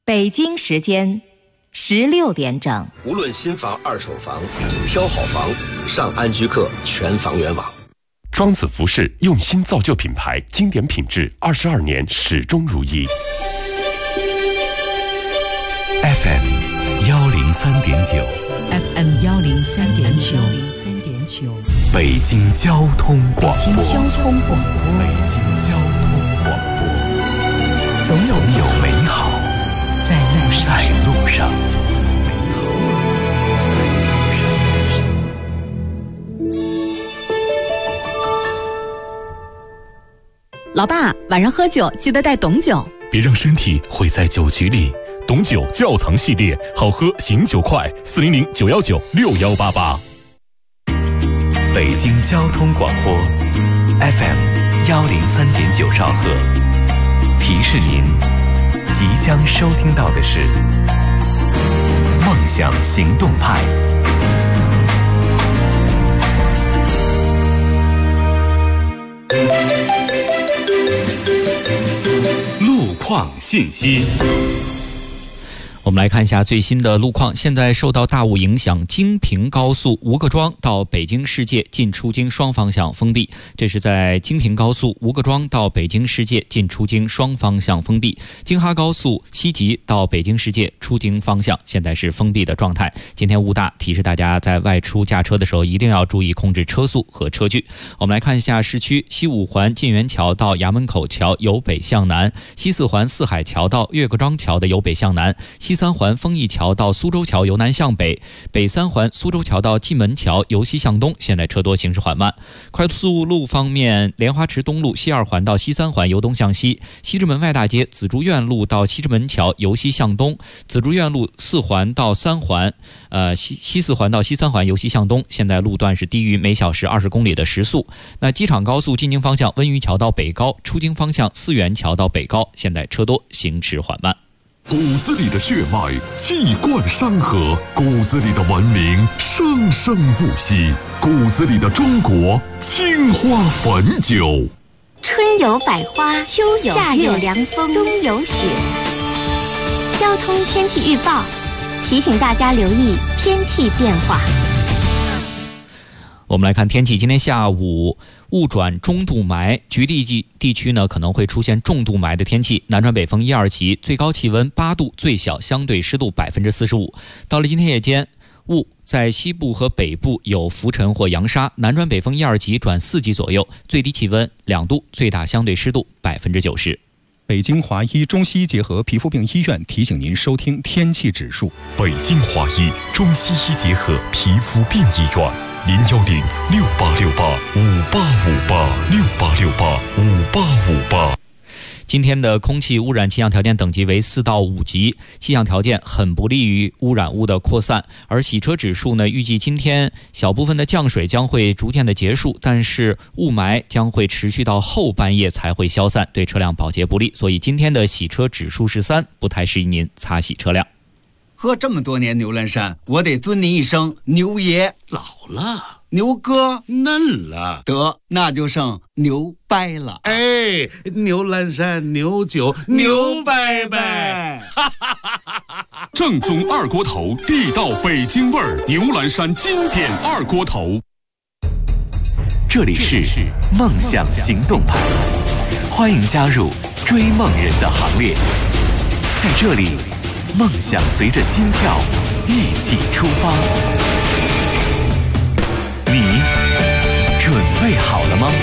北京时间16点整。 无论新房、二手房，挑好房，上安居客全房源网。 庄子服饰用心造就品牌，经典品质，22年始终如一。 FM 103.9 FM 103.9 北京交通广播。 北京交通广播。 北京交通广播。总有美好在路上。 老爸，晚上喝酒记得带董酒， 别让身体毁在酒局里。董酒窖藏系列，好喝醒酒快，400-919-6188。 北京交通广播 FM 103.9兆赫，提示您即将收听到的是梦想行动派。 路况信息。 我们来看一下最新的路况。现在受到大雾影响，京平高速吴各庄到北京世界进出京双方向封闭。这是在京平高速吴各庄到北京世界进出京双方向封闭。京哈高速西吉到北京世界出京方向现在是封闭的状态。今天雾大，提示大家在外出驾车的时候一定要注意控制车速和车距。我们来看一下市区：西五环晋源桥到衙门口桥由北向南，西四环四海桥到岳各庄桥的由北向南，西三环丰益桥到苏州桥由南向北，北三环苏州桥到蓟门桥由西向东，现在车多，行驶缓慢。快速路方面，莲花池东路西二环到西三环由东向西，西直门外大街紫竹院路到西直门桥由西向东，紫竹院路四环到三环，西四环到西三环由西向东，现在路段是低于每小时20公里的时速。那机场高速进京方向温榆桥到北高，出京方向四元桥到北高，现在车多，行驶缓慢。 骨子里的血脉气贯山河，骨子里的文明生生不息，骨子里的中国青花汾酒。 春有百花，秋有夏有凉风，冬有雪。交通天气预报提醒大家留意天气变化。 我们来看天气，今天下午雾转中度霾，局地区呢可能会出现重度霾的天气，南传北风1、2级，最高气温8度，最小相对湿度45%。到了今天夜间，雾在西部和北部有浮尘或扬沙，南传北风1、2级转4级左右，最低气温2度，最大相对湿度90%。 北京华医中西医结合皮肤病医院提醒您收听天气指数。 北京华医中西医结合皮肤病医院，010-6868-5858，6868-5858。 今天的空气污染气象条件等级为4到5级，气象条件很不利于污染物的扩散。而洗车指数呢，预计今天小部分的降水将会逐渐的结束，但是雾霾将会持续到后半夜才会消散，对车辆保洁不利。所以今天的洗车指数是3，不太适宜您擦洗车辆。 喝这么多年牛栏山，我得尊您一声牛爷。 老了， 牛哥嫩了， 得那就剩牛掰了。 哎，牛栏山牛酒牛掰掰， 正宗二锅头，地道北京味儿，牛栏山经典二锅头。 这里是梦想行动派，欢迎加入追梦人的行列。在这里，梦想随着心跳一起出发。你准备好了吗？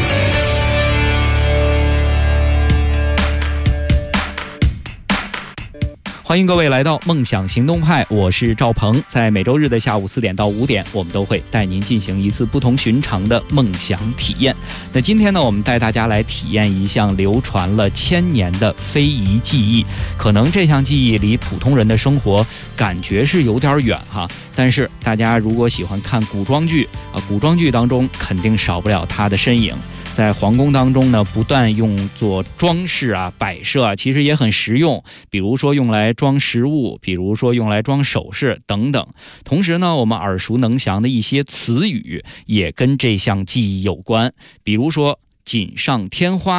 欢迎各位来到梦想行动派，我是赵鹏。在每周日的下午4点到5点，我们都会带您进行一次不同寻常的梦想体验。那今天呢，我们带大家来体验一项流传了1000年的非遗技艺。可能这项技艺离普通人的生活感觉是有点远哈，但是大家如果喜欢看古装剧古装剧当中肯定少不了它的身影。在皇宫当中呢，不但用作装饰摆设其实也很实用，比如说用来装食物，比如说用来装首饰等等。同时呢，我们耳熟能详的一些词语也跟这项技艺有关，比如说锦上添花，比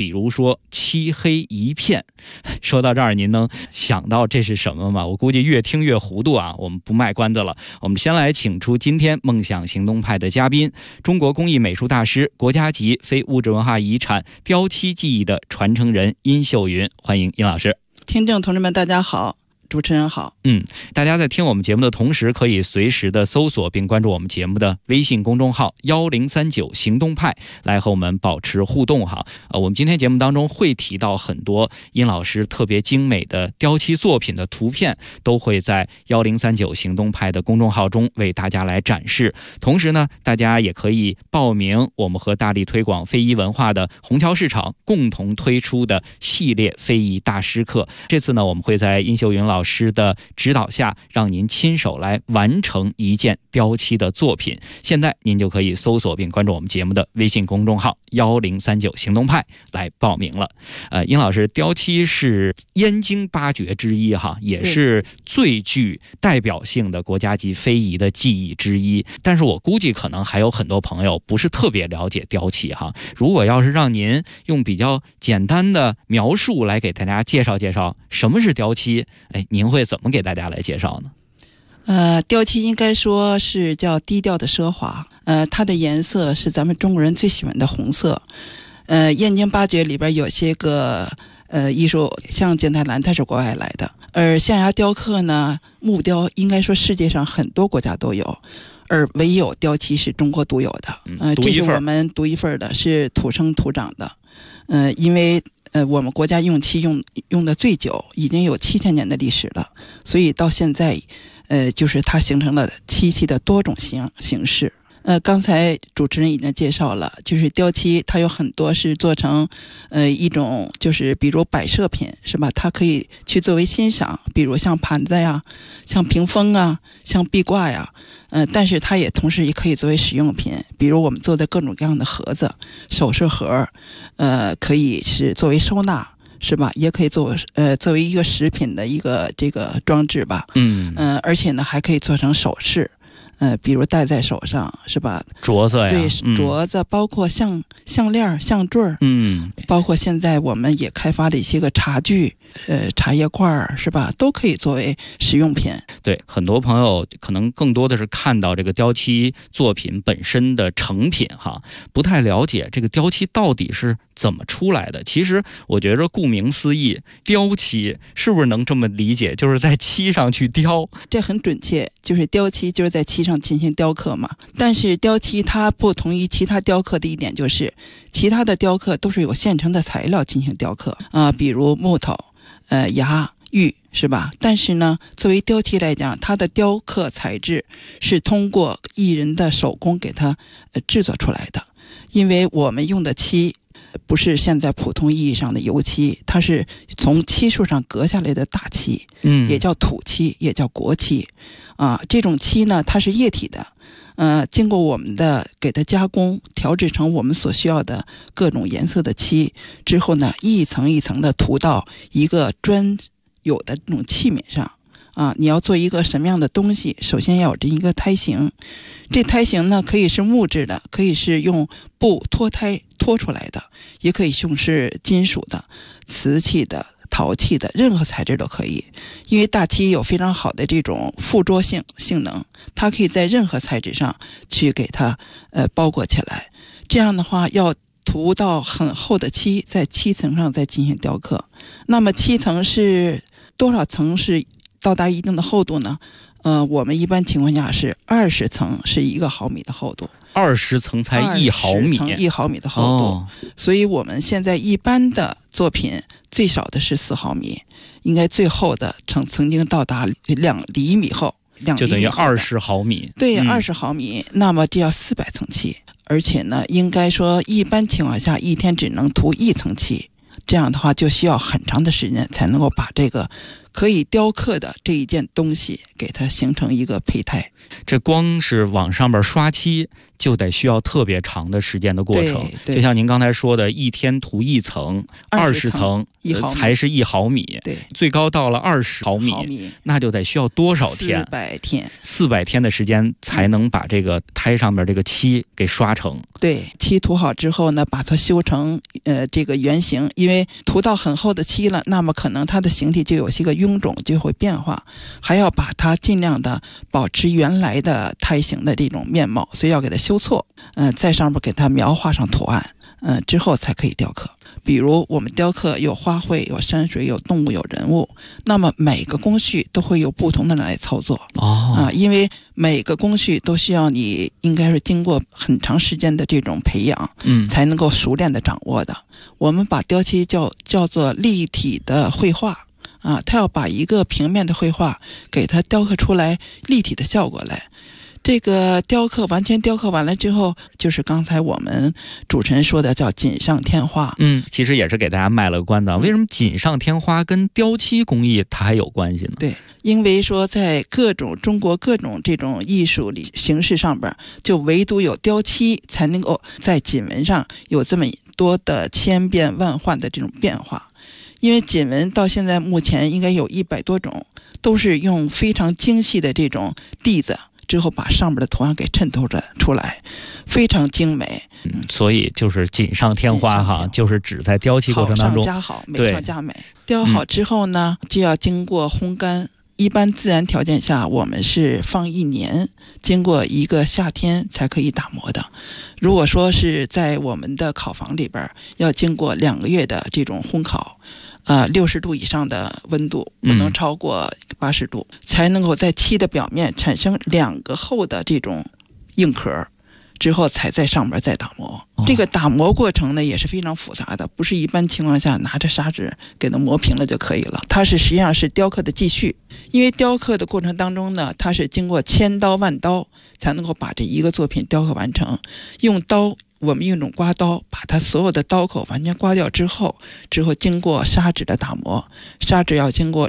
比如说漆黑一片。说到这儿，您能想到这是什么吗？我估计越听越糊涂啊，我们不卖关子了，我们先来请出今天梦想行动派的嘉宾，中国工艺美术大师、国家级非物质文化遗产雕漆技艺的传承人殷秀云，欢迎殷老师。 听众同志们大家好，主持人好。 大家在听我们节目的同时，可以随时的搜索并关注我们节目的微信公众号1039行动派，来和我们保持互动哈。我们今天节目当中会提到很多殷老师特别精美的雕漆作品的图片，都会在1039行动派的公众号中为大家来展示。同时呢，大家也可以报名我们和大力推广非遗文化的虹桥市场共同推出的系列非遗大师课。这次呢，我们会在殷秀云老师的指导下，让您亲手来完成一件雕漆的作品。现在您就可以搜索并关注我们节目的微信公众号1039行动派来报名了。殷老师，雕漆是燕京八绝之一哈，也是最具代表性的国家级非遗的技艺之一。但是我估计可能还有很多朋友不是特别了解雕漆哈。如果要是让您用比较简单的描述来给大家介绍介绍什么是雕漆，您会怎么给大家来介绍呢？ 雕漆应该说是叫低调的奢华。它的颜色是咱们中国人最喜欢的红色。燕京八绝里边有些个艺术，像景泰蓝，它是国外来的。而象牙雕刻呢，木雕应该说世界上很多国家都有，而唯有雕漆是中国独有的。这是我们独一份的，是土生土长的。因为我们国家用漆用的最久，已经有7000年的历史了，所以到现在就是它形成了漆器的多种形式。刚才主持人已经介绍了，就是雕漆它有很多是做成一种就是比如摆设品是吧，它可以去作为欣赏，比如像盘子呀，像屏风啊，像壁挂呀。但是它也同时也可以作为使用品，比如我们做的各种各样的盒子、首饰盒，可以是作为收纳是吧，也可以作为一个食品的一个这个装置吧。而且呢还可以做成首饰，比如戴在手上是吧， 镯子呀， 对，镯子，包括项链、项坠，包括现在我们也开发的一些个茶具、茶叶罐是吧，都可以作为使用品。 对，很多朋友可能更多的是看到这个雕漆作品本身的成品哈，不太了解这个雕漆到底是怎么出来的。其实我觉着顾名思义，雕漆是不是能这么理解，就是在漆上去雕？ 这很准确，就是雕漆就是在漆上进行雕刻嘛。但是雕漆它不同于其他雕刻的一点就是，其他的雕刻都是有现成的材料进行雕刻比如木头、牙、玉是吧？但是呢，作为雕漆来讲，它的雕刻材质是通过艺人的手工给它制作出来的。因为我们用的漆不是现在普通意义上的油漆，它是从漆树上割下来的大漆，也叫土漆，也叫国漆这种漆呢，它是液体的，经过我们的给它加工，调制成我们所需要的各种颜色的漆之后呢，一层一层的涂到一个专有的这种器皿上你要做一个什么样的东西，首先要有这一个胎形。这胎形呢，可以是木质的，可以是用布脱胎脱出来的，也可以用是金属的、瓷器的、陶器的，任何材质都可以。因为大漆有非常好的这种附着性能，它可以在任何材质上去给它包裹起来。这样的话要涂到很厚的漆，在漆层上再进行雕刻。那么漆层是多少层是到达一定的厚度呢？我们一般情况下是20层是1毫米的厚度 ，20层才1毫米 ，1毫米的厚度。所以我们现在一般的作品最少的是4毫米，应该最厚的曾经到达2厘米厚， 就等于20毫米。 对，20毫米，那么这要400层漆，而且呢，应该说一般情况下一天只能涂1层漆。这样的话就需要很长的时间才能够把这个可以雕刻的这一件东西给它形成一个胚胎。 这光是往上面刷漆就得需要特别长的时间的过程，就像您刚才说的，一天涂一层，20层才是1毫米， 对， 最高到了20毫米，那就得需要多少天？400天的时间才能把这个胎上面这个漆给刷成。 对，漆涂好之后呢，把它修成这个圆形，因为涂到很厚的漆了，那么可能它的形体就有些个臃肿，就会变化，还要把它尽量的保持原来的胎形的这种面貌，所以要给它修错，在上面给它描画上图案，之后才可以雕刻。比如我们雕刻有花卉、有山水、有动物、有人物，那么每个工序都会有不同的人来操作因为每个工序都需要你应该是经过很长时间的这种培养，才能够熟练的掌握的。我们把雕漆叫做立体的绘画它要把一个平面的绘画给它雕刻出来立体的效果来。这个完全雕刻完了之后，就是刚才我们主持人说的叫锦上添花。 其实也是给大家卖了个关子，为什么锦上添花跟雕漆工艺它还有关系呢？ 对，因为说在中国各种这种艺术形式上边，就唯独有雕漆才能够在锦纹上有这么多的千变万化的这种变化。因为锦纹到现在目前应该有100多种，都是用非常精细的这种地子之后把上面的图案给衬透出来，非常精美。 所以就是锦上添花就是指在雕漆过程当中好上加好，美上加美。雕好之后呢，就要经过烘干。一般自然条件下我们是放1年，经过一个夏天才可以打磨的。如果说是在我们的烤房里边，要经过2个月的这种烘烤，60度以上的温度，不能超过80度，才能够在漆的表面产生2个厚的这种硬壳，之后才在上面再打磨。这个打磨过程呢也是非常复杂的，不是一般情况下拿着砂纸给它磨平了就可以了，它是实际上是雕刻的继续。因为雕刻的过程当中呢，它是经过千刀万刀才能够把这一个作品雕刻完成。我们用一种刮刀把它所有的刀口完全刮掉之后经过砂纸的打磨，砂纸要经过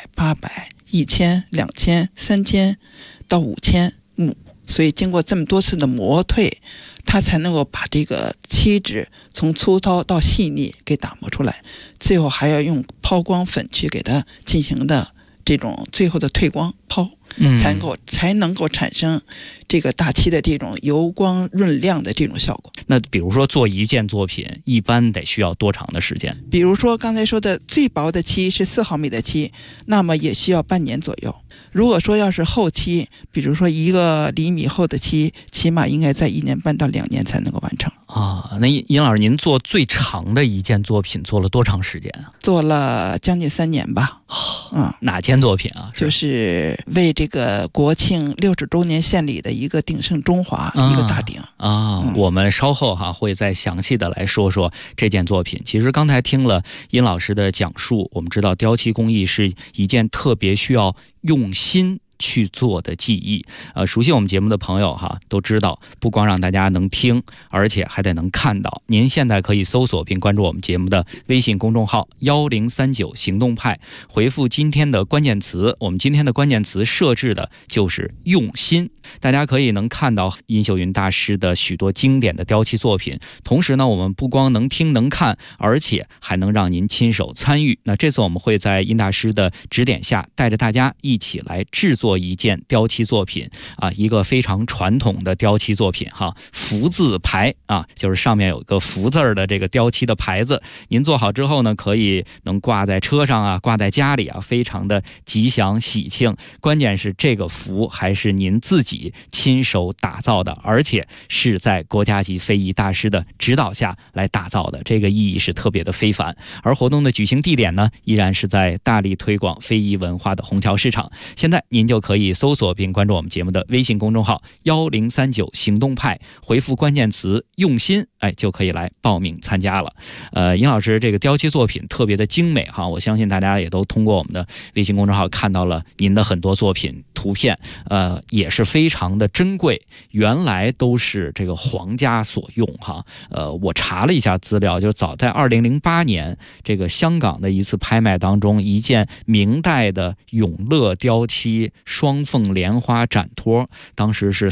600、800、1000、2000、3000到5000所以经过这么多次的磨退，它才能够把这个漆纸从粗糙到细腻给打磨出来，最后还要用抛光粉去给它进行的这种最后的退光抛，才能够产生这个大漆的这种油光润亮的这种效果。 那比如说做一件作品一般得需要多长的时间？ 比如说刚才说的最薄的漆是4毫米的漆，那么也需要半年左右。如果说要是厚漆，比如说1个厘米厚的漆，起码应该在1年半到2年才能够完成那尹老师，您做最长的一件作品做了多长时间啊？ 做了将近3年吧。 哪件作品啊？ 就是为这个国庆60周年献礼的一个鼎盛中华一个大鼎我们稍后会再详细的来说说这件作品。其实刚才听了尹老师的讲述，我们知道雕漆工艺是一件特别需要用心去做的技艺。熟悉我们节目的朋友都知道，不光让大家能听，而且还得能看到。您现在可以搜索并关注我们节目的微信公众号1039行动派，回复今天的关键词，我们今天的关键词设置的就是用心。大家可以能看到殷秀云大师的许多经典的雕漆作品，同时呢，我们不光能听能看，而且还能让您亲手参与。那这次我们会在殷大师的指点下，带着大家一起来制作一件雕漆作品一个非常传统的雕漆作品福字牌就是上面有个福字的这个雕漆的牌子。您做好之后呢，可以能挂在车上挂在家里非常的吉祥喜庆。关键是这个福还是您自己亲手打造的，而且是在国家级非遗大师的指导下来打造的，这个意义是特别的非凡。而活动的举行地点呢，依然是在大力推广非遗文化的虹桥市场。现在您就就可以搜索并关注我们节目的微信公众号1039行动派，回复关键词用心，就可以来报名参加了。尹老师这个雕漆作品特别的精美哈，我相信大家也都通过我们的微信公众号看到了您的很多作品图片，也是非常的珍贵，原来都是这个皇家所用哈。我查了一下资料，就早在2008年这个香港的一次拍卖当中，一件明代的永乐雕漆双凤莲花展托，当时是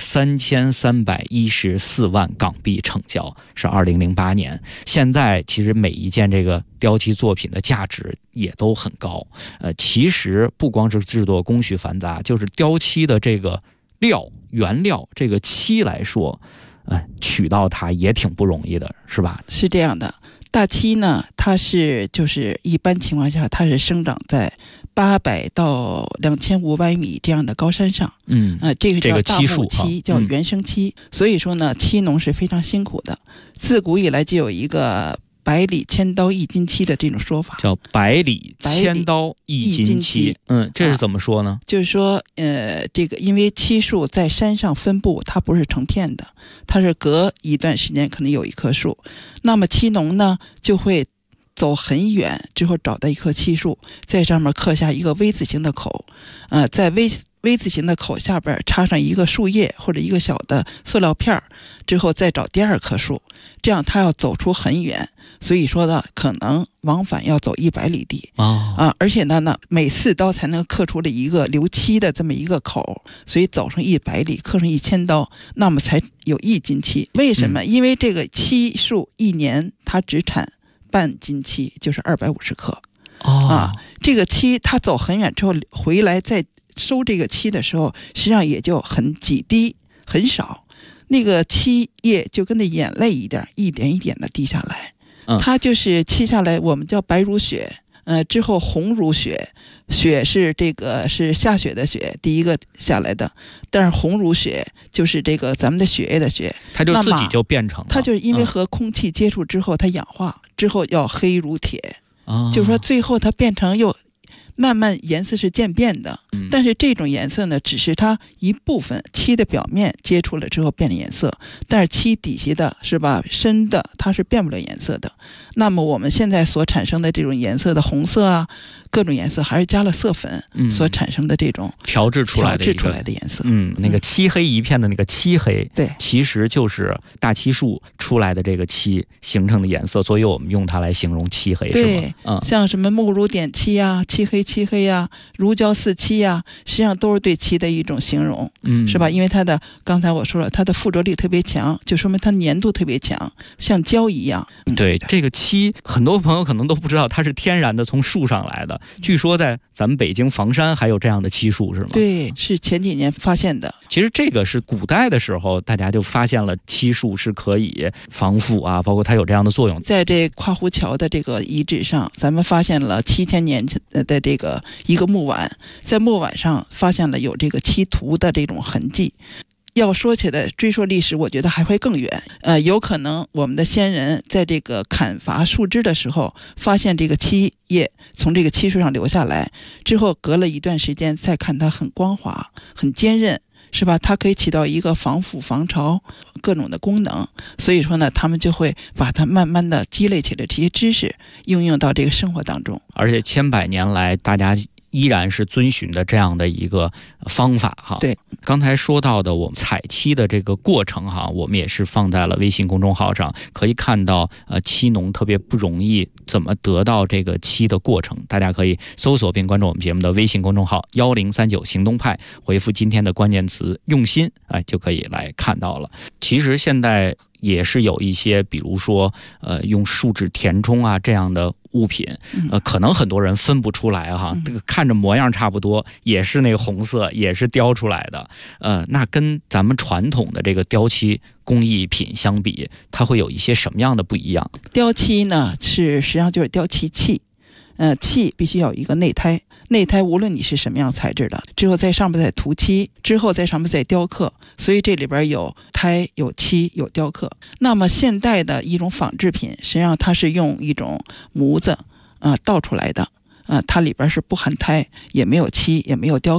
3314万港币成交，是2008年。现在其实每一件这个雕漆作品的价值也都很高。其实不光是制作工序繁杂，就是雕漆的这个原料这个漆来说，取到它也挺不容易的，是吧？ 是这样的，大漆呢，它就是一般情况下它是生长在800到2500米这样的高山上，这个叫大木漆，叫原生漆。所以说呢，漆农是非常辛苦的。自古以来就有一个百里千刀一金漆的这种说法， 叫百里千刀一金漆。这是怎么说呢？ 就是说，这个因为漆树在山上分布，它不是成片的，它是隔一段时间可能有一棵树。那么漆农呢，就会走很远之后找到一棵漆树，在上面刻下一个 V 字形的口，在 V 字形的口下边插上一个树叶或者一个小的塑料片，之后再找第二棵树，这样他要走出很远，所以说呢，可能往返要走100里地而且呢，每4刀才能刻出了一个留漆的这么一个口，所以走上100里，刻上1000刀，那么才有1斤漆。为什么？因为这个漆树一年它只产半斤漆，就是250克这个漆它走很远之后回来再收这个漆的时候，实际上也就很几滴，很少，那个漆液就跟那眼泪一点一点一点的滴下来，它就是漆下来，我们叫白如雪，之后红如雪，雪是这个是下雪的雪，第一个下来的，但是红如雪就是这个咱们的血液的血， 它就自己就变成了， 它就是因为和空气接触之后它氧化之后要黑如铁，就是说最后它变成又慢慢颜色是渐变的，但是这种颜色呢，只是它一部分漆的表面接触了之后变了颜色，但是漆底下的是吧，深的它是变不了颜色的。那么我们现在所产生的这种颜色的红色啊，各种颜色还是加了色粉所产生的这种调制出来的颜色。 那个漆黑一片的那个漆黑， 对， 其实就是大漆树出来的这个漆形成的颜色，所以我们用它来形容漆黑， 对， 是吗？ 像什么木如点漆啊、漆黑啊、如胶似漆啊，实际上都是对漆的一种形容，是吧？因为它的刚才我说了，它的附着力特别强，就说明它粘度特别强，像胶一样。 对，这个漆很多朋友可能都不知道它是天然的从树上来的，据说在咱们北京房山还有这样的漆树，是吗？ 对，是前几年发现的。 其实这个是古代的时候大家就发现了漆树是可以防腐啊，包括它有这样的作用。 在这跨湖桥的这个遗址上，咱们发现了7000年的这个一个木碗，在木碗上发现了有这个漆涂的这种痕迹。要说起来追溯历史，我觉得还会更远。有可能我们的先人在这个砍伐树枝的时候，发现这个漆液从这个漆树上流下来之后，隔了一段时间再看它很光滑、很坚韧，是吧？它可以起到一个防腐、防潮各种的功能。所以说呢，他们就会把它慢慢的积累起来这些知识，应用到这个生活当中。 而且千百年来，大家依然是遵循的这样的一个方法哈。 对， 刚才说到的我们采漆的这个过程哈，我们也是放在了微信公众号上，可以看到漆农特别不容易怎么得到这个漆的过程，大家可以搜索并关注我们节目的微信公众号1039行动派，回复今天的关键词用心，就可以来看到了。其实现在也是有一些比如说用树脂填充啊这样的物品，可能很多人分不出来哈，这个看着模样差不多，也是那个红色，也是雕出来的，那跟咱们传统的这个雕漆工艺品相比，它会有一些什么样的不一样？ 雕漆呢，实际上就是雕漆器，漆必须要有一个内胎，内胎无论你是什么样材质的，之后在上面再涂漆，之后在上面再雕刻，所以这里边有胎、有漆、有雕刻。那么现代的一种仿制品，实际上它是用一种模子倒出来的，它里边是不含胎，也没有漆，也没有雕刻，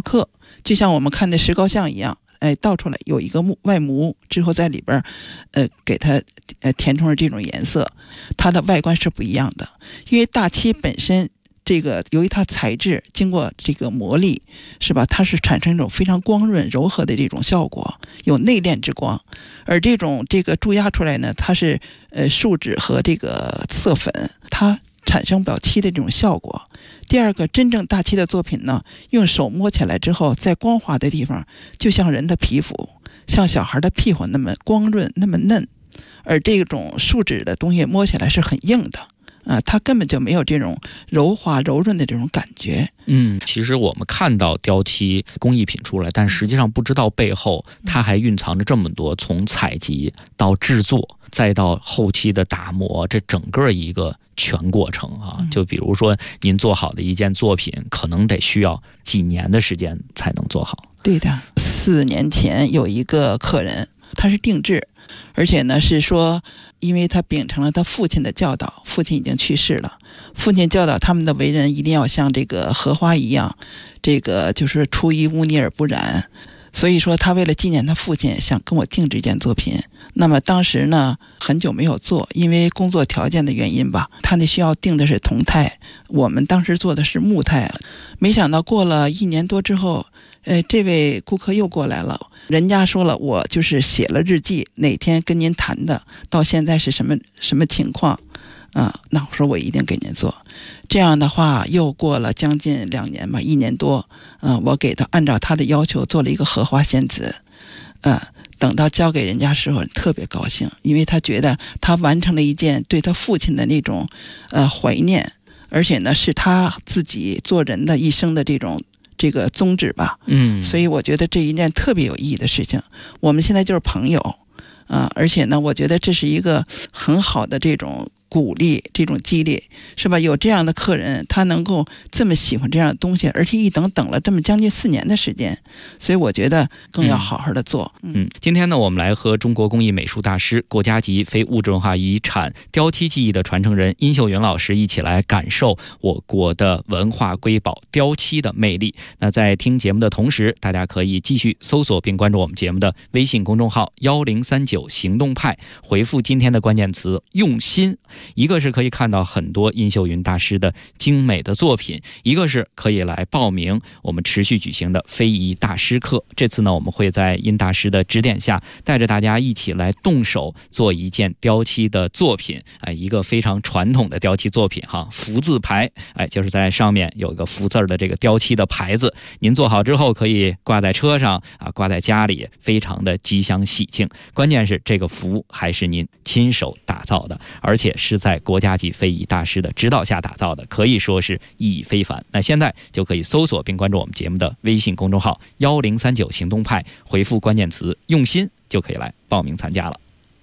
就像我们看的石膏像一样，倒出来有一个外模之后，在里边给它填充了这种颜色，它的外观是不一样的。因为大漆本身这个由于它材质经过这个磨砺，是吧？它是产生一种非常光润柔和的这种效果，有内敛之光。而这个注压出来呢，它是树脂和这个色粉，它产生不了漆的这种效果。第二个，真正大漆的作品呢，用手摸起来之后，在光滑的地方就像人的皮肤，像小孩的屁股那么光润那么嫩，而这种树脂的东西摸起来是很硬的它根本就没有这种柔滑柔润的这种感觉。 其实我们看到雕漆工艺品出来，但实际上不知道背后它还蕴藏着这么多，从采集到制作再到后期的打磨，这整个一个全过程就比如说您做好的一件作品，可能得需要几年的时间才能做好。 对的，4年前有一个客人，他是定制，而且呢是说，因为他秉承了他父亲的教导，父亲已经去世了，父亲教导他们的为人一定要像这个荷花一样，这个就是出淤污泥而不染。所以说他为了纪念他父亲，想跟我定制一件作品。那么当时呢很久没有做，因为工作条件的原因吧，他那需要定的是铜胎，我们当时做的是木胎。没想到过了1年多之后，这位顾客又过来了，人家说了，我就是写了日记，哪天跟您谈的，到现在是什么情况那我说我一定给您做。这样的话又过了将近2年吧，1年多我给他按照他的要求做了一个荷花仙子等到交给人家时候特别高兴，因为他觉得他完成了一件对他父亲的那种怀念，而且呢是他自己做人的一生的这个宗旨吧。所以我觉得这一件特别有意义的事情。我们现在就是朋友而且呢我觉得这是一个很好的这种鼓励，这种激励，是吧？有这样的客人，他能够这么喜欢这样的东西，而且一等了这么将近4年的时间，所以我觉得更要好好的做。 今天呢，我们来和中国工艺美术大师、国家级非物质文化遗产雕漆技艺的传承人殷秀云老师一起来感受我国的文化瑰宝雕漆的魅力。那在听节目的同时，大家可以继续搜索并关注我们节目的微信公众号1039行动派，回复今天的关键词用心。一个是可以看到很多殷秀云大师的精美的作品，一个是可以来报名我们持续举行的非遗大师课。这次呢，我们会在殷大师的指点下，带着大家一起来动手做一件雕漆的作品一个非常传统的雕漆作品福字牌就是在上面有一个福字的这个雕漆的牌子，您做好之后可以挂在车上挂在家里，非常的吉祥喜庆。关键是这个福还是您亲手打造的，而且是在国家级非遗大师的指导下打造的，可以说是意义非凡。那现在就可以搜索并关注我们节目的微信公众号1039行动派，回复关键词用心就可以来报名参加了。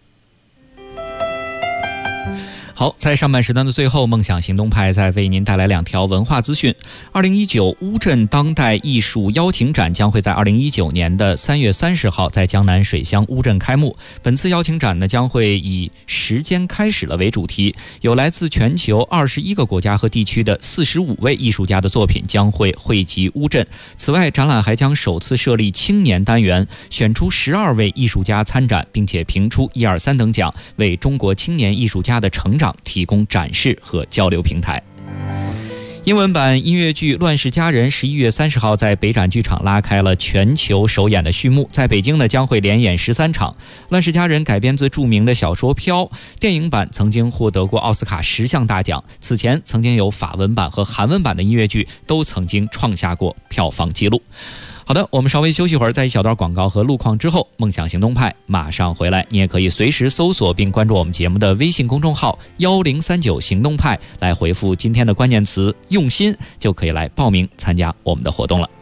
好，在上半时段的最后，梦想行动派再为您带来2条文化资讯。2019乌镇当代艺术邀请展将会在2019年的3月30号在江南水乡乌镇开幕。本次邀请展呢，将会以时间开始了为主题，有来自全球21个国家和地区的45位艺术家的作品将会汇集乌镇。此外，展览还将首次设立青年单元，选出12位艺术家参展，并且评出1、2、3等奖，为中国青年艺术家的成长提供展示和交流平台。英文版音乐剧《乱世佳人》11月30号在北展剧场拉开了全球首演的序幕，在北京呢将会连演13场。《乱世佳人》改编自著名的小说《飘》，电影版曾经获得过奥斯卡10项大奖，此前曾经有法文版和韩文版的音乐剧都曾经创下过票房纪录。好的，我们稍微休息会儿，在一小段广告和路况之后，梦想行动派马上回来。你也可以随时搜索并关注我们节目的微信公众号1039行动派，来回复今天的关键词用心，就可以来报名参加我们的活动了。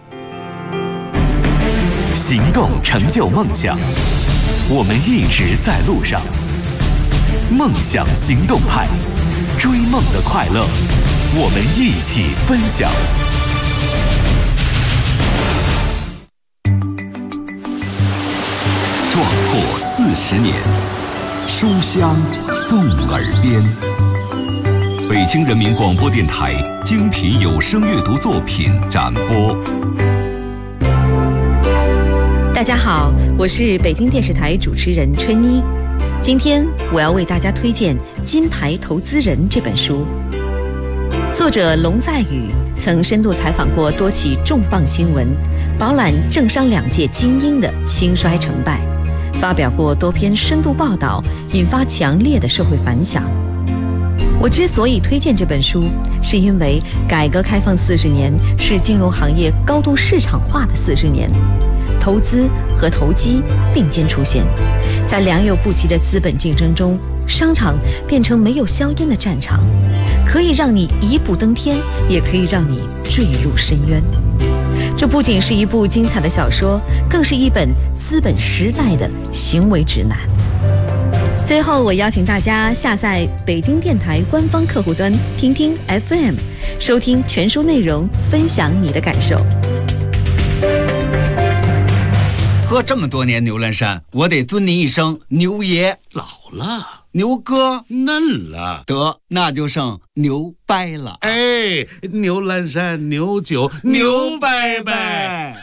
行动成就梦想，我们一直在路上。梦想行动派，追梦的快乐，我们一起分享。 壮阔40年，书香送耳边。北京人民广播电台精品有声阅读作品展播。 大家好，我是北京电视台主持人春妮。今天我要为大家推荐《金牌投资人》这本书。作者龙在宇曾深度采访过多起重磅新闻，饱览政商两界精英的兴衰成败，发表过多篇深度报道，引发强烈的社会反响。我之所以推荐这本书，是因为改革开放40年是金融行业高度市场化的40年，投资和投机并肩出现，在良莠不齐的资本竞争中，商场变成没有硝烟的战场，可以让你一步登天，也可以让你坠入深渊。这不仅是一部精彩的小说，更是一本资本时代的行为指南。最后，我邀请大家下载北京电台官方客户端听听 FM， 收听全书内容，分享你的感受。 喝这么多年牛栏山，我得尊您一声牛爷。 老了， 牛哥嫩了， 得那就剩牛掰了。 哎，牛栏山牛酒牛掰掰。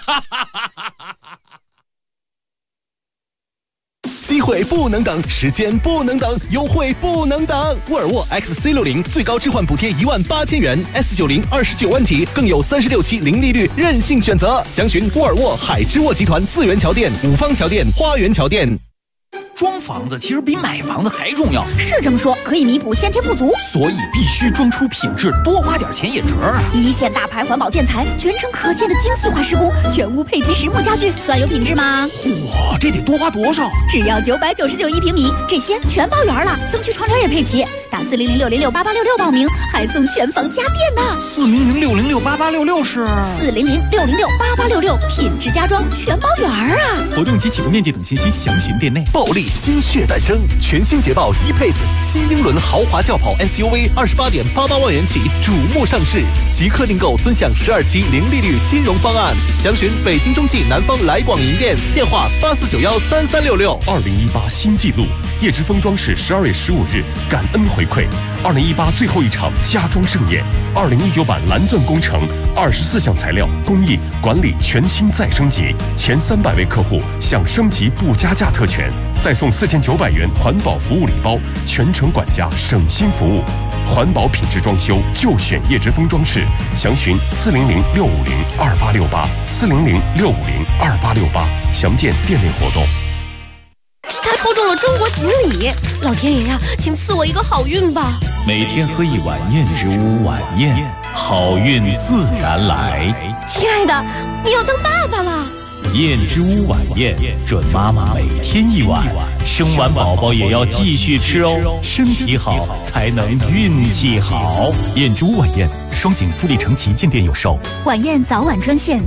机会不能等，时间不能等，优惠不能等。沃尔沃 XC60 最高置换补贴18000元 ，S90 29万起，更有36期零利率任性选择。详询沃尔沃海之沃集团4元桥店、五方桥店、花园桥店。 装房子其实比买房子还重要， 是这么说，可以弥补先天不足， 所以必须装出品质，多花点钱也值啊！ 一线大牌环保建材，全程可见的精细化施工，全屋配齐实木家具，算有品质吗？ 嚯，这得多花多少？ 只要999一平米，这些全包圆了，灯区窗帘也配齐。打400-606-8866报名，还送全房家电呢。 400-606-8866是 400-606-8866，品质家装全包圆啊！ 活动及启动面积等信息详询店内。 暴力心血诞生，全新捷豹E-Pace 新英伦豪华轿跑 SUV28.88万元起，瞩目上市，即刻订购尊享12期零利率金融方案。详询北京中汽南方来广营店，电话84913366。 2018新纪录，叶之峰装饰12月15日感恩回馈，2018最后一场家装盛宴，2019版蓝钻工程24项材料工艺管理全新再升级，前300位客户享升级不加价特权，再送4900元环保服务礼包，全程管家省心服务，环保品质装修就选叶之峰装饰，详询400-650-2868，400-650-2868，详见店内活动。 他抽中了中国锦鲤，老天爷呀，请赐我一个好运吧！ 每天喝一碗燕之屋晚宴，好运自然来。 亲爱的，你要当爸爸了。 燕之屋晚宴，准妈妈每天一碗，生完宝宝也要继续吃哦，身体好才能运气好。燕之屋晚宴，双井富力城旗舰店有售。 晚宴早晚专线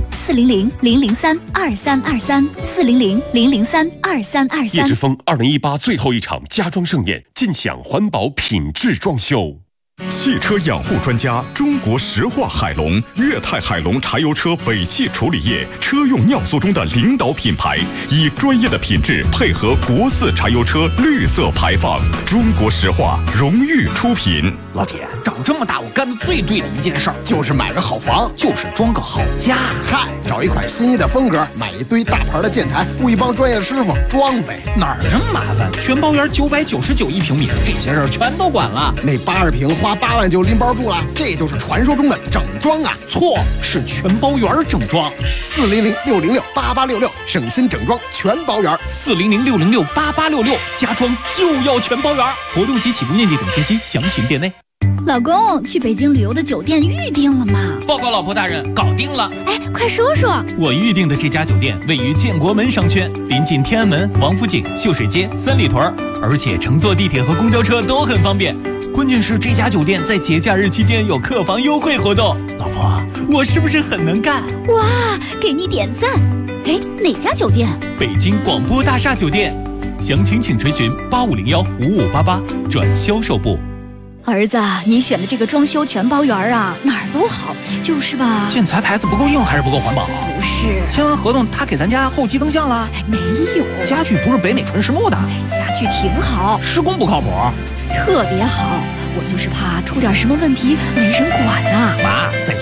400-003-2323，400-003-2323。 叶之峰2018最后一场家装盛宴，尽享环保品质装修。 汽车养护专家中国石化海龙粤泰海龙柴油车尾气处理液车用尿素中的领导品牌，以专业的品质配合国4柴油车绿色排放，中国石化荣誉出品。 老铁，长这么大我干的最对的一件事儿就是买个好房，就是装个好家。 嗨，找一款心仪的风格，买一堆大牌的建材，雇一帮专业师傅装呗。 哪儿这么麻烦？全包圆999一平米，这些事儿全都管了。 那80平花8万就拎包住了，这就是传说中的整装啊！ 错，是全包圆整装。 400-606-8866，省心整装全包圆。 400-606-8866，家装就要全包圆。活动及启动面积等信息详询店内。 老公，去北京旅游的酒店预定了吗？ 报告老婆大人，搞定了。 哎，快说说。 我预定的这家酒店位于建国门商圈，临近天安门、王府井、秀水街、三里屯，而且乘坐地铁和公交车都很方便。关键是这家酒店在节假日期间有客房优惠活动。老婆，我是不是很能干？ 哇，给你点赞。哎，哪家酒店？ 北京广播大厦酒店。详情请垂询8501-5588转销售部。 儿子，你选的这个装修全包圆啊，哪儿都好，就是吧？ 建材牌子不够硬还是不够环保？ 不是， 签完合同他给咱家后期增项了？ 没有， 家具不是北美纯实木的。 家具挺好， 施工不靠谱， 特别好。我就是怕出点什么问题没人管呐。 妈，在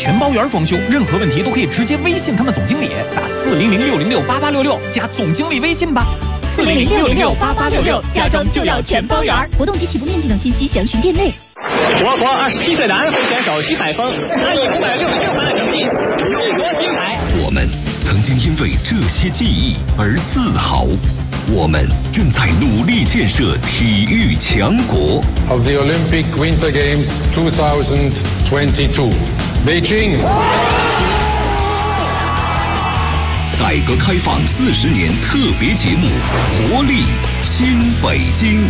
全包圆装修，任何问题都可以直接微信他们总经理，打400-606-8866加总经理微信吧。 400-606-8866，家装就要全包圆。活动及起步面积等信息详询店内。 我国27岁男会选手徐海峰，他以566分的成绩入国金牌。 我们曾经因为这些记忆而自豪，我们正在努力建设体育强国。 Of the Olympic Winter Games 2022, Beijing. 改革开放40年特别节目，活力新北京。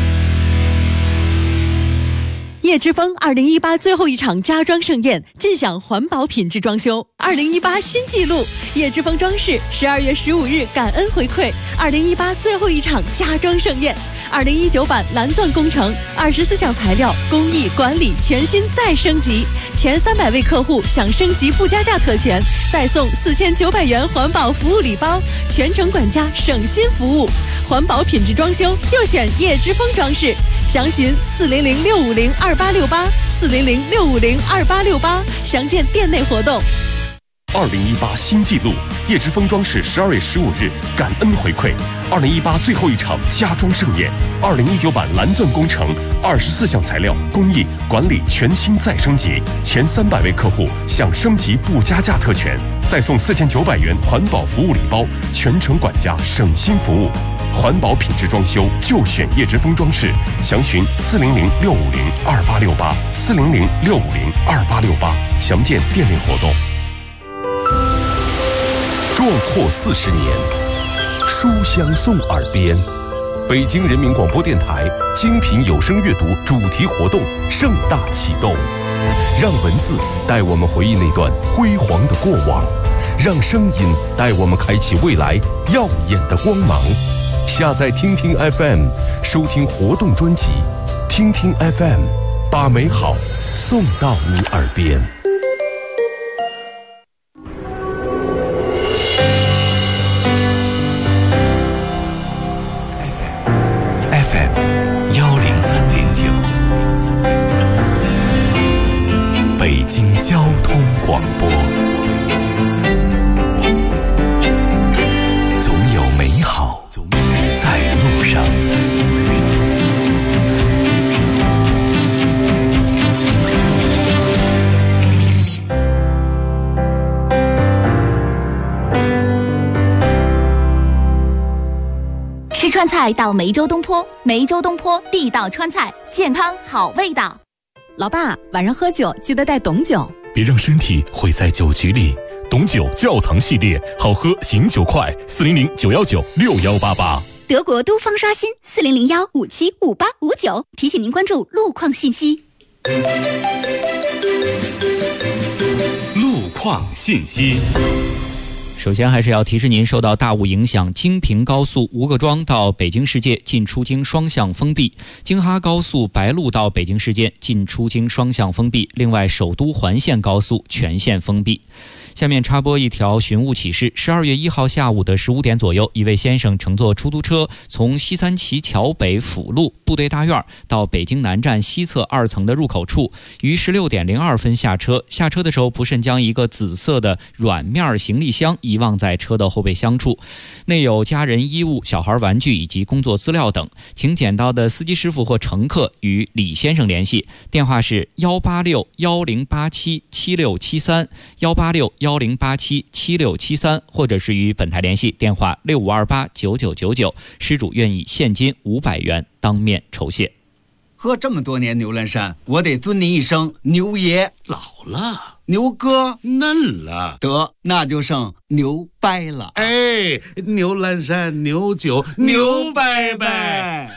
叶之峰2018最后一场家装盛宴，尽享环保品质装修。2018新纪录，叶之峰装饰12月15日感恩回馈2018最后一场家装盛宴。2019版蓝钻工程24项材料工艺管理全新再升级，前300位客户享升级不加价特权，再送4900元环保服务礼包，全程管家省心服务。环保品质装修就选叶之峰装饰，详询400-650-2868 400-650-2868，详见店内活动。 2018新纪录，叶之峰装饰12月15日感恩回馈2018最后一场家装盛宴。2019版蓝钻工程24项材料工艺管理全新再升级，前300位客户享升级不加价特权，再送4900元环保服务礼包，全程管家省心服务。环保品质装修就选叶之峰装饰，详询400-650-2868 400-650-2868，详见店内活动。 壮阔40年，书香送耳边。北京人民广播电台精品有声阅读主题活动盛大启动，让文字带我们回忆那段辉煌的过往，让声音带我们开启未来耀眼的光芒。下载听听 FM， 收听活动专辑，听听 FM， 把美好送到你耳边。 北京交通广播，总有美好在路上。 吃川菜到梅州东坡，梅州东坡地道川菜，健康好味道。 老爸，晚上喝酒记得带董酒， 别让身体毁在酒局里。董酒窖藏系列，好喝醒酒快，400-919-6188。 德国都方刷新400-157-5859，提醒您关注路况信息。 路况信息。 首先还是要提示您，受到大雾影响，京平高速吴各庄到北京市界进出京双向封闭，京哈高速白鹿到北京市界进出京双向封闭，另外首都环线高速全线封闭。下面插播一条寻物启事：12月1号下午的15点左右，一位先生乘坐出租车从西三旗桥北辅路部队大院到北京南站西侧2层的入口处，于16点02分下车。下车的时候不慎将一个紫色的软面行李箱遗忘在车的后备箱处，内有家人衣物、小孩玩具以及工作资料等。请捡到的司机师傅或乘客与李先生联系，电话是186-1087-7673 186-1087-7673，或者是与本台联系，电话6528-9999，失主愿意现金500元当面酬谢。 喝这么多年牛栏山，我得尊您一声牛爷。 老了， 牛哥嫩了， 得那就剩牛掰了。 哎，牛栏山牛酒牛掰掰。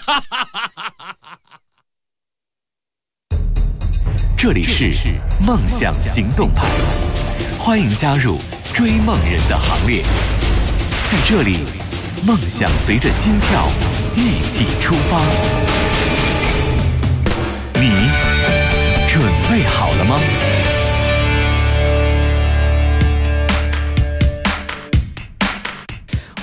这里是梦想行动派，欢迎加入追梦人的行列。在这里，梦想随着心跳一起出发。你准备好了吗？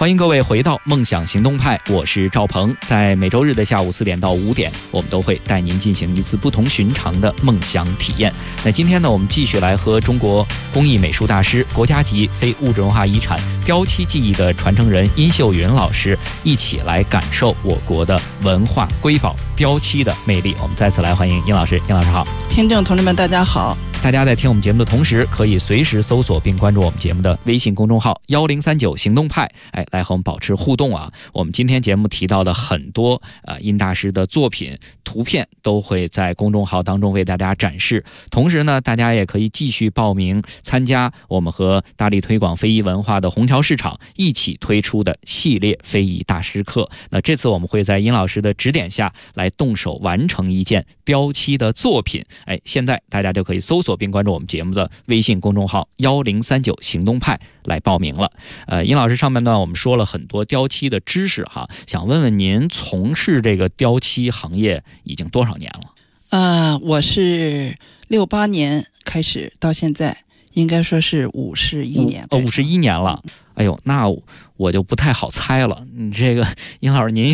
欢迎各位回到梦想行动派，我是赵鹏。在每周日的下午4点到5点，我们都会带您进行一次不同寻常的梦想体验。那今天呢，我们继续来和中国工艺美术大师、国家级非物质文化遗产雕漆技艺的传承人殷秀云老师一起来感受我国的文化瑰宝雕漆的魅力。我们再次来欢迎殷老师。殷老师好。 听众同志们大家好。 大家在听我们节目的同时，可以随时搜索并关注我们节目的微信公众号1039行动派，来和我们保持互动啊。我们今天节目提到的很多殷大师的作品图片都会在公众号当中为大家展示。同时呢，大家也可以继续报名参加我们和大力推广非遗文化的虹桥市场一起推出的系列非遗大师课。那这次我们会在殷老师的指点下来动手完成一件雕漆的作品。现在大家就可以搜索并关注我们节目的微信公众号1039行动派来报名了。殷老师上半段我们说了很多雕漆的知识哈，想问问您从事这个雕漆行业已经多少年了？ 我是68年开始到现在，应该说是51年。 51年了。哎呦，那我就不太好猜了。你这个殷老师，您有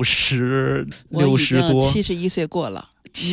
60多 ，71岁过了。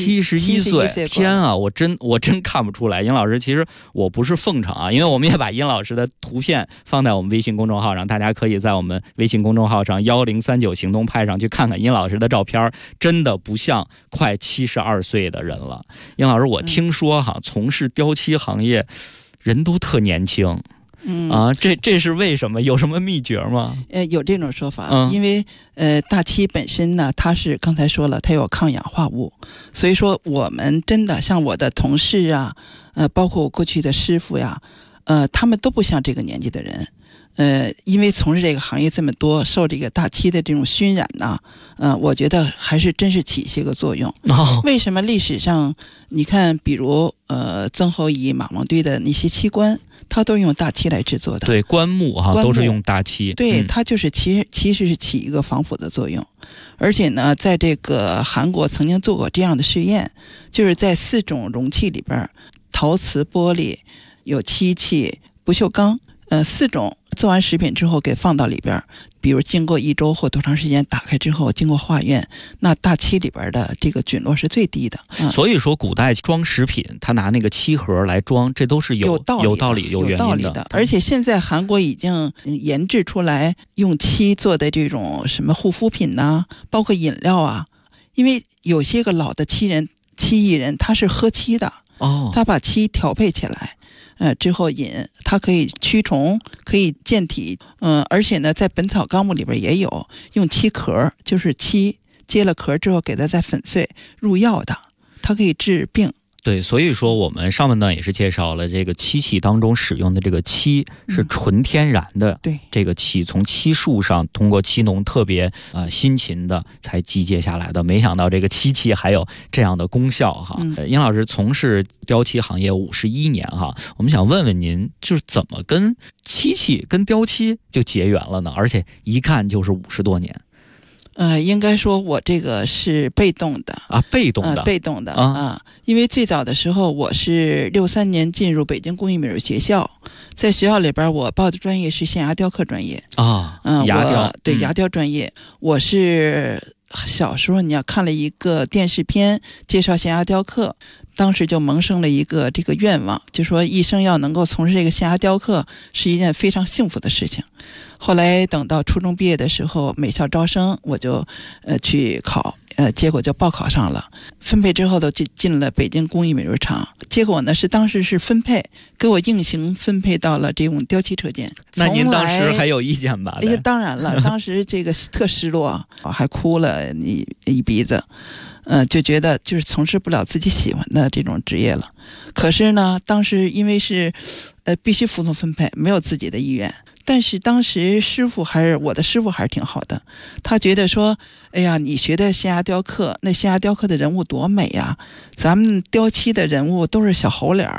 71岁，天啊！我真看不出来。殷老师，其实我不是奉承啊，因为我们也把殷老师的图片放在我们微信公众号上，大家可以在我们微信公众号上1039行动派上去看看殷老师的照片，真的不像快72岁的人了。殷老师，我听说从事雕漆行业人都特年轻。这是为什么？有什么秘诀吗？ 有这种说法，因为大漆本身呢，它是刚才说了，它有抗氧化物，所以说我们真的像我的同事啊，包括我过去的师傅呀，他们都不像这个年纪的人。因为从事这个行业这么多，受这个大漆的这种熏染呢，我觉得还是真是起一些个作用。为什么历史上你看，比如曾侯乙、马王堆的那些漆棺，它都用大漆来制作的。 对，棺木都是用大漆。 对，它就是其实是起一个防腐的作用。而且呢，在这个韩国曾经做过这样的试验，就是在4种容器里边，陶瓷、玻璃、有漆器、不锈钢，4种做完食品之后给放到里边，比如经过1周或多长时间打开之后，经过化验，那大漆里边的这个菌落是最低的。 所以说古代装食品，他拿那个漆盒来装，这都是有道理、有原因的。 而且现在韩国已经研制出来用漆做的这种什么护肤品呐，包括饮料啊，因为有些个老的漆艺人他是喝漆的，他把漆调配起来。之后饮，它可以驱虫，可以健体，而且呢，在《本草纲目》里边也有用漆壳，就是漆揭了壳之后给它再粉碎入药的，它可以治病。 对，所以说我们上面呢也是介绍了这个漆器当中使用的这个漆是纯天然的， 对， 这个漆从漆树上通过漆农特别辛勤的才集结下来的。没想到这个漆器还有这样的功效哈。殷老师从事雕漆行业51年哈，我们想问问您，就是怎么跟漆器跟雕漆就结缘了呢？而且一看就是50多年。 应该说我这个是被动的啊，被动的啊，因为最早的时候我是63年进入北京工艺美术学校，在学校里边我报的专业是县衙雕刻专业啊，牙雕， 对，牙雕专业。我是小时候你要看了一个电视片介绍县衙雕刻，当时就萌生了一个这个愿望，就说一生要能够从事这个县衙雕刻是一件非常幸福的事情。后来等到初中毕业的时候，美校招生，我就去考，结果就报考上了。分配之后就进了北京工艺美术厂，结果呢是当时是分配给我硬性分配到了这种雕漆车间。 那您当时还有意见吧？ 哎呀，当然了，当时这个特失落，还哭了一鼻子。就觉得就是从事不了自己喜欢的这种职业了。可是呢，当时因为是必须服从分配，没有自己的意愿。但是当时我的师傅还是挺好的，他觉得说，哎呀，你学的县衙雕刻，那县衙雕刻的人物多美呀，咱们雕漆的人物都是小猴脸儿，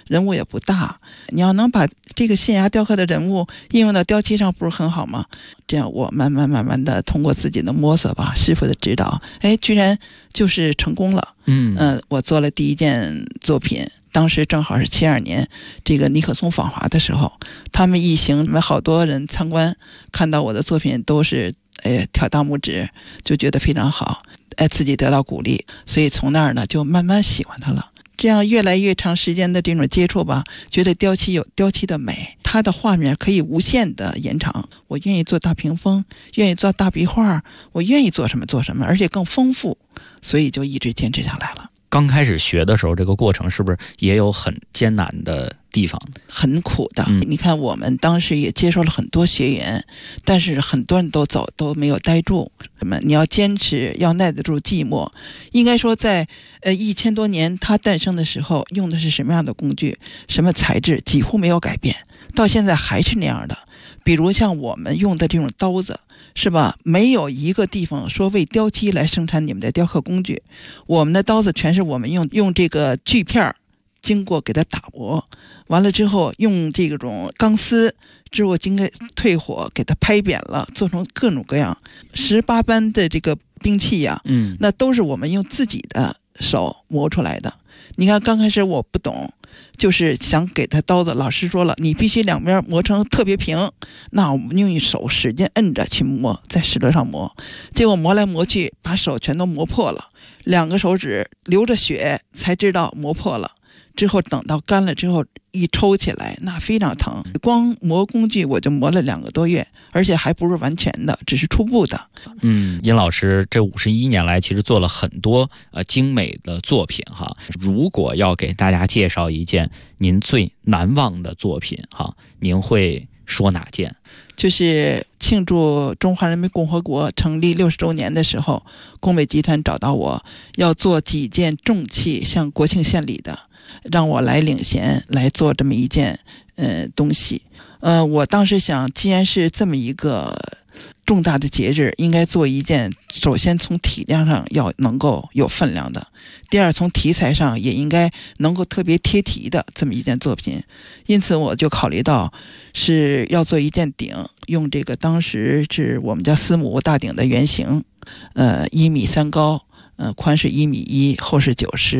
人物也不大，你要能把这个县衙雕刻的人物应用到雕漆上，不是很好吗？这样我慢慢的通过自己的摸索吧，师傅的指导，居然就是成功了。我做了第一件作品，当时正好是72年这个尼克松访华的时候，他们一行好多人参观，看到我的作品都是挑大拇指，就觉得非常好，自己得到鼓励，所以从那儿呢就慢慢喜欢它了。这样越来越长时间的这种接触吧，觉得雕漆有雕漆的美，它的画面可以无限的延长。我愿意做大屏风，愿意做大壁画，我愿意做什么做什么，而且更丰富，所以就一直坚持下来了。 刚开始学的时候，这个过程是不是也有很艰难的地方？ 很苦的。你看我们当时也接受了很多学员，但是很多人都走都没有待住。你要坚持，要耐得住寂寞。应该说在1000多年它诞生的时候，用的是什么样的工具，什么材质，几乎没有改变，到现在还是那样的。比如像我们用的这种刀子，是吧？没有一个地方说为雕漆来生产你们的雕刻工具，我们的刀子全是我们用这个锯片经过给它打磨，完了之后用这种钢丝之后经过退火给它拍扁了，做成各种各样18般的这个兵器呀，那都是我们用自己的手磨出来的。你看刚开始我不懂，就是想给他刀子，老师说了，你必须两边磨成特别平，那我们用手使劲摁着去磨，在石头上磨，结果磨来磨去把手全都磨破了，2个手指流着血才知道磨破了，之后等到干了之后一抽起来那非常疼，光磨工具我就磨了2个多月，而且还不是完全的，只是初步的。 殷老师这51年来其实做了很多精美的作品哈。如果要给大家介绍一件您最难忘的作品哈，您会说哪件？ 就是庆祝中华人民共和国成立60周年的时候，工美集团找到我要做几件重器向国庆献礼的，让我来领衔来做这么一件东西。我当时想，既然是这么一个重大的节日，应该做一件首先从体量上要能够有分量的，第二从题材上也应该能够特别贴题的这么一件作品。因此我就考虑到是要做一件鼎，用这个当时是我们家司母大鼎的原型，1.3米高，宽是1.1米，厚是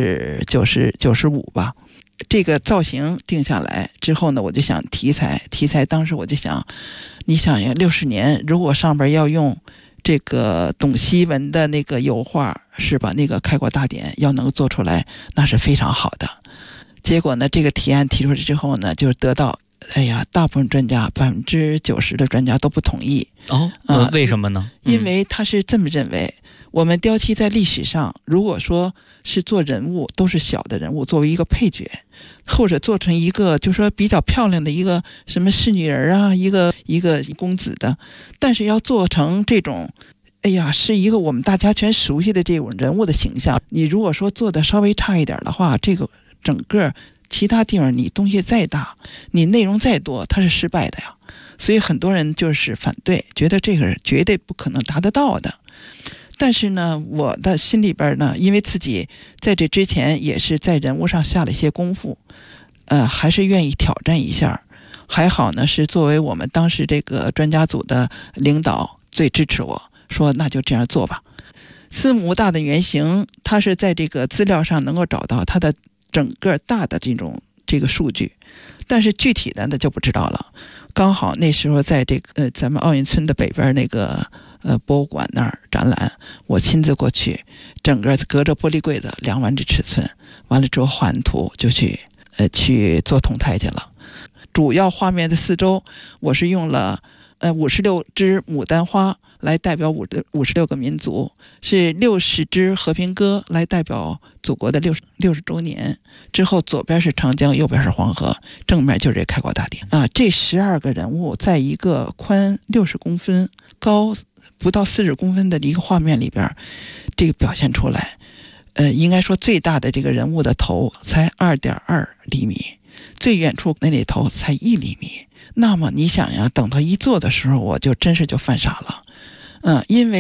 95吧。这个造型定下来之后呢，我就想题材当时我就想，你想呀，60年如果上边要用这个董希文的那个油画，是吧，那个开国大典要能做出来，那是非常好的。结果呢，这个提案提出来之后呢，就是得到大部分专家90%的专家都不同意。 为什么呢？ 因为他是这么认为，我们雕漆在历史上如果说是做人物，都是小的人物作为一个配角，或者做成一个就说比较漂亮的一个什么侍女人啊，一个公子的，但是要做成这种是一个我们大家全熟悉的这种人物的形象，你如果说做的稍微差一点的话，这个整个其他地方你东西再大，你内容再多，它是失败的呀。所以很多人就是反对，觉得这个绝对不可能达得到的。但是呢，我的心里边呢，因为自己在这之前也是在人物上下了一些功夫，还是愿意挑战一下。还好呢，是作为我们当时这个专家组的领导最支持我，说那就这样做吧。司母大的原型，它是在这个资料上能够找到它的整个大的这个数据，但是具体的那就不知道了。刚好那时候在这个咱们奥运村的北边那个博物馆那儿展览，我亲自过去，整个隔着玻璃柜子量完这尺寸，完了之后画完图就去做铜胎去了。主要画面的四周，我是用了56只牡丹花来代表56个民族，是60支和平歌来代表祖国的60周年。之后左边是长江，右边是黄河，正面就是这开国大典啊。这12个人物在一个宽60公分、高不到40公分的一个画面里边，这个表现出来，应该说最大的这个人物的头才2.2厘米，最远处那头才1厘米。那么你想呀，等到一做的时候，我就真是就犯傻了，因为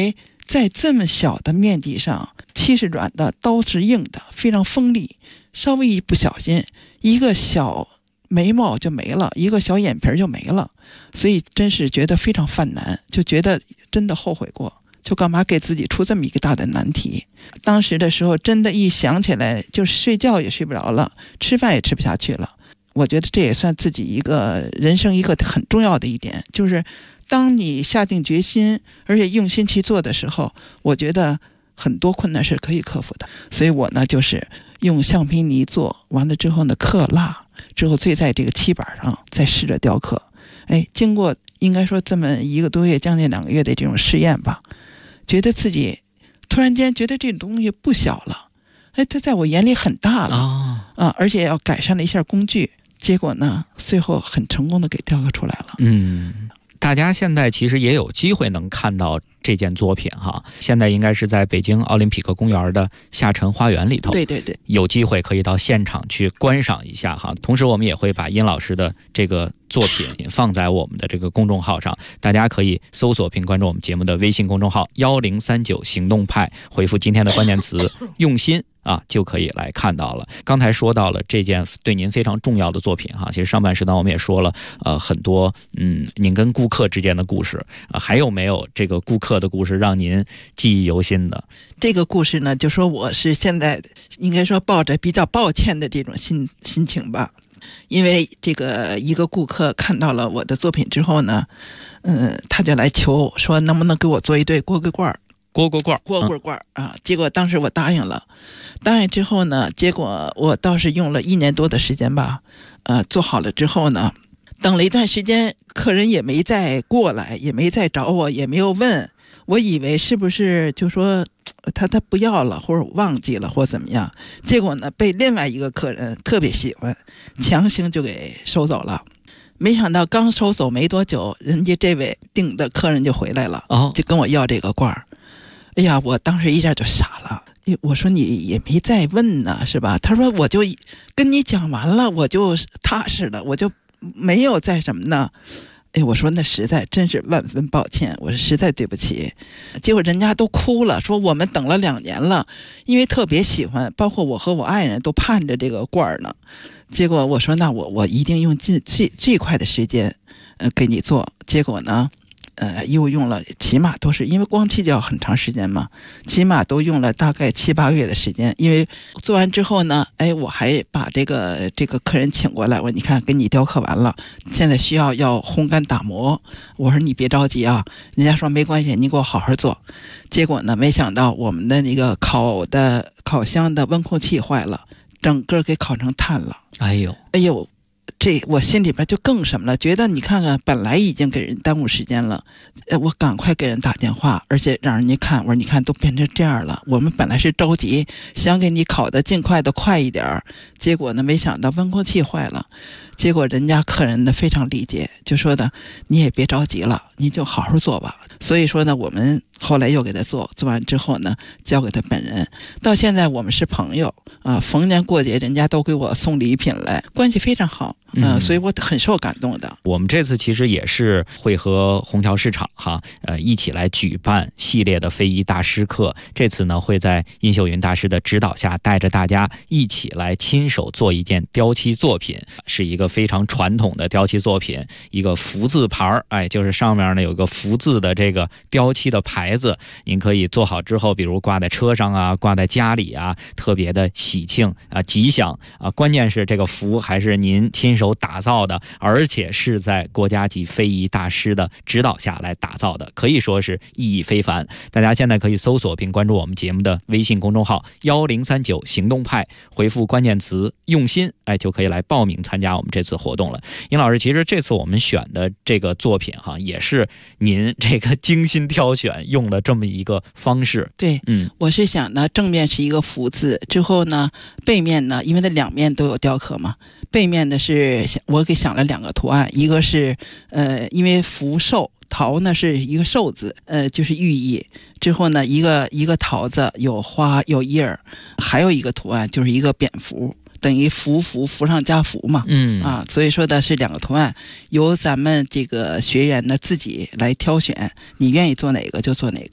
在这么小的面积上，漆是软的，刀是硬的，非常锋利，稍微一不小心，一个小眉毛就没了，一个小眼皮就没了，所以真是觉得非常犯难，就觉得真的后悔过，就干嘛给自己出这么一个大的难题。当时的时候真的一想起来，就睡觉也睡不着了，吃饭也吃不下去了。我觉得这也算自己一个人生一个很重要的一点，就是当你下定决心而且用心去做的时候，我觉得很多困难是可以克服的。所以我呢就是用橡皮泥做完了之后呢，刻蜡之后最在这个漆板上再试着雕刻。经过应该说这么1个多月将近2个月的这种试验吧，觉得自己突然间觉得这种东西不小了，它在我眼里很大了而且要改善了一下工具，结果呢最后很成功的给雕刻出来了。 大家现在其实也有机会能看到这件作品哈，现在应该是在北京奥林匹克公园的下沉花园里头。 对对对， 有机会可以到现场去观赏一下哈。同时我们也会把殷老师的这个作品放在我们的这个公众号上，大家可以搜索并关注我们节目的微信公众号1039行动派，回复今天的关键词用心就可以来看到了。刚才说到了这件对您非常重要的作品哈，其实上半时段我们也说了很多您跟顾客之间的故事还有没有这个顾客的故事让您记忆犹新的？ 这个故事呢，就说我是现在应该说抱着比较抱歉的这种心情吧，因为这个一个顾客看到了我的作品之后呢，他就来求说能不能给我做一对锅桂罐。 锅桂罐结果当时我答应了，答应之后呢，结果我倒是用了1年多的时间吧，做好了之后呢，等了一段时间，客人也没再过来，也没再找我，也没有问，我以为是不是就说他不要了，或者忘记了，或怎么样，结果呢，被另外一个客人特别喜欢，强行就给收走了。没想到刚收走没多久，人家这位订的客人就回来了，就跟我要这个罐。哎呀，我当时一下就傻了。我说你也没再问呢，是吧？他说我就跟你讲完了，我就踏实了，我就没有再什么呢。我说那实在真是万分抱歉，我说实在对不起。结果人家都哭了，说我们等了2年了，因为特别喜欢，包括我和我爱人都盼着这个罐呢。结果我说那我一定用最快的时间给你做。结果呢又用了起码都是因为光漆就要很长时间嘛，起码都用了大概7、8个月的时间。因为做完之后呢，我还把这个客人请过来，我说你看给你雕刻完了，现在需要烘干打磨。我说你别着急啊，人家说没关系，你给我好好做。结果呢，没想到我们的那个烤箱的温控器坏了，整个给烤成炭了。哎呦，这我心里边就更什么了，觉得你看看本来已经给人耽误时间了，我赶快给人打电话，而且让人家看，我说你看都变成这样了，我们本来是着急想给你烤的尽快的快一点，结果呢没想到温控器坏了。结果人家客人呢非常理解，就说的你也别着急了，你就好好做吧。所以说呢，我们后来又给他做完之后呢，交给他本人。到现在我们是朋友逢年过节人家都给我送礼品来，关系非常好。所以我很受感动的。 我们这次其实也是会和虹桥市场一起来举办系列的非遗大师课。这次呢会在殷秀云大师的指导下，带着大家一起来亲手做一件雕漆作品，是一个非常传统的雕漆作品，一个福字牌，就是上面呢有个福字的这个雕漆的牌子，您可以做好之后，比如挂在车上啊，挂在家里啊，特别的喜庆吉祥关键是这个福还是您亲手打造的，而且是在国家级非遗大师的指导下来打造的，可以说是意义非凡。大家现在可以搜索并关注我们节目的微信公众号1039行动派，回复关键词用心，就可以来报名参加我们这次活动了。殷老师，其实这次我们选的这个作品也是您这个精心挑选，用了这么一个方式。 对，我是想呢，正面是一个福字，之后呢背面呢，因为它2面都有雕刻嘛，背面的是我给想了2个图案，一个是因为福寿，桃呢是一个寿字，就是寓意。之后呢，一个桃子有花有叶儿，还有一个图案就是一个蝙蝠，等于福上加福嘛。所以说的是2个图案，由咱们这个学员呢自己来挑选，你愿意做哪个就做哪个。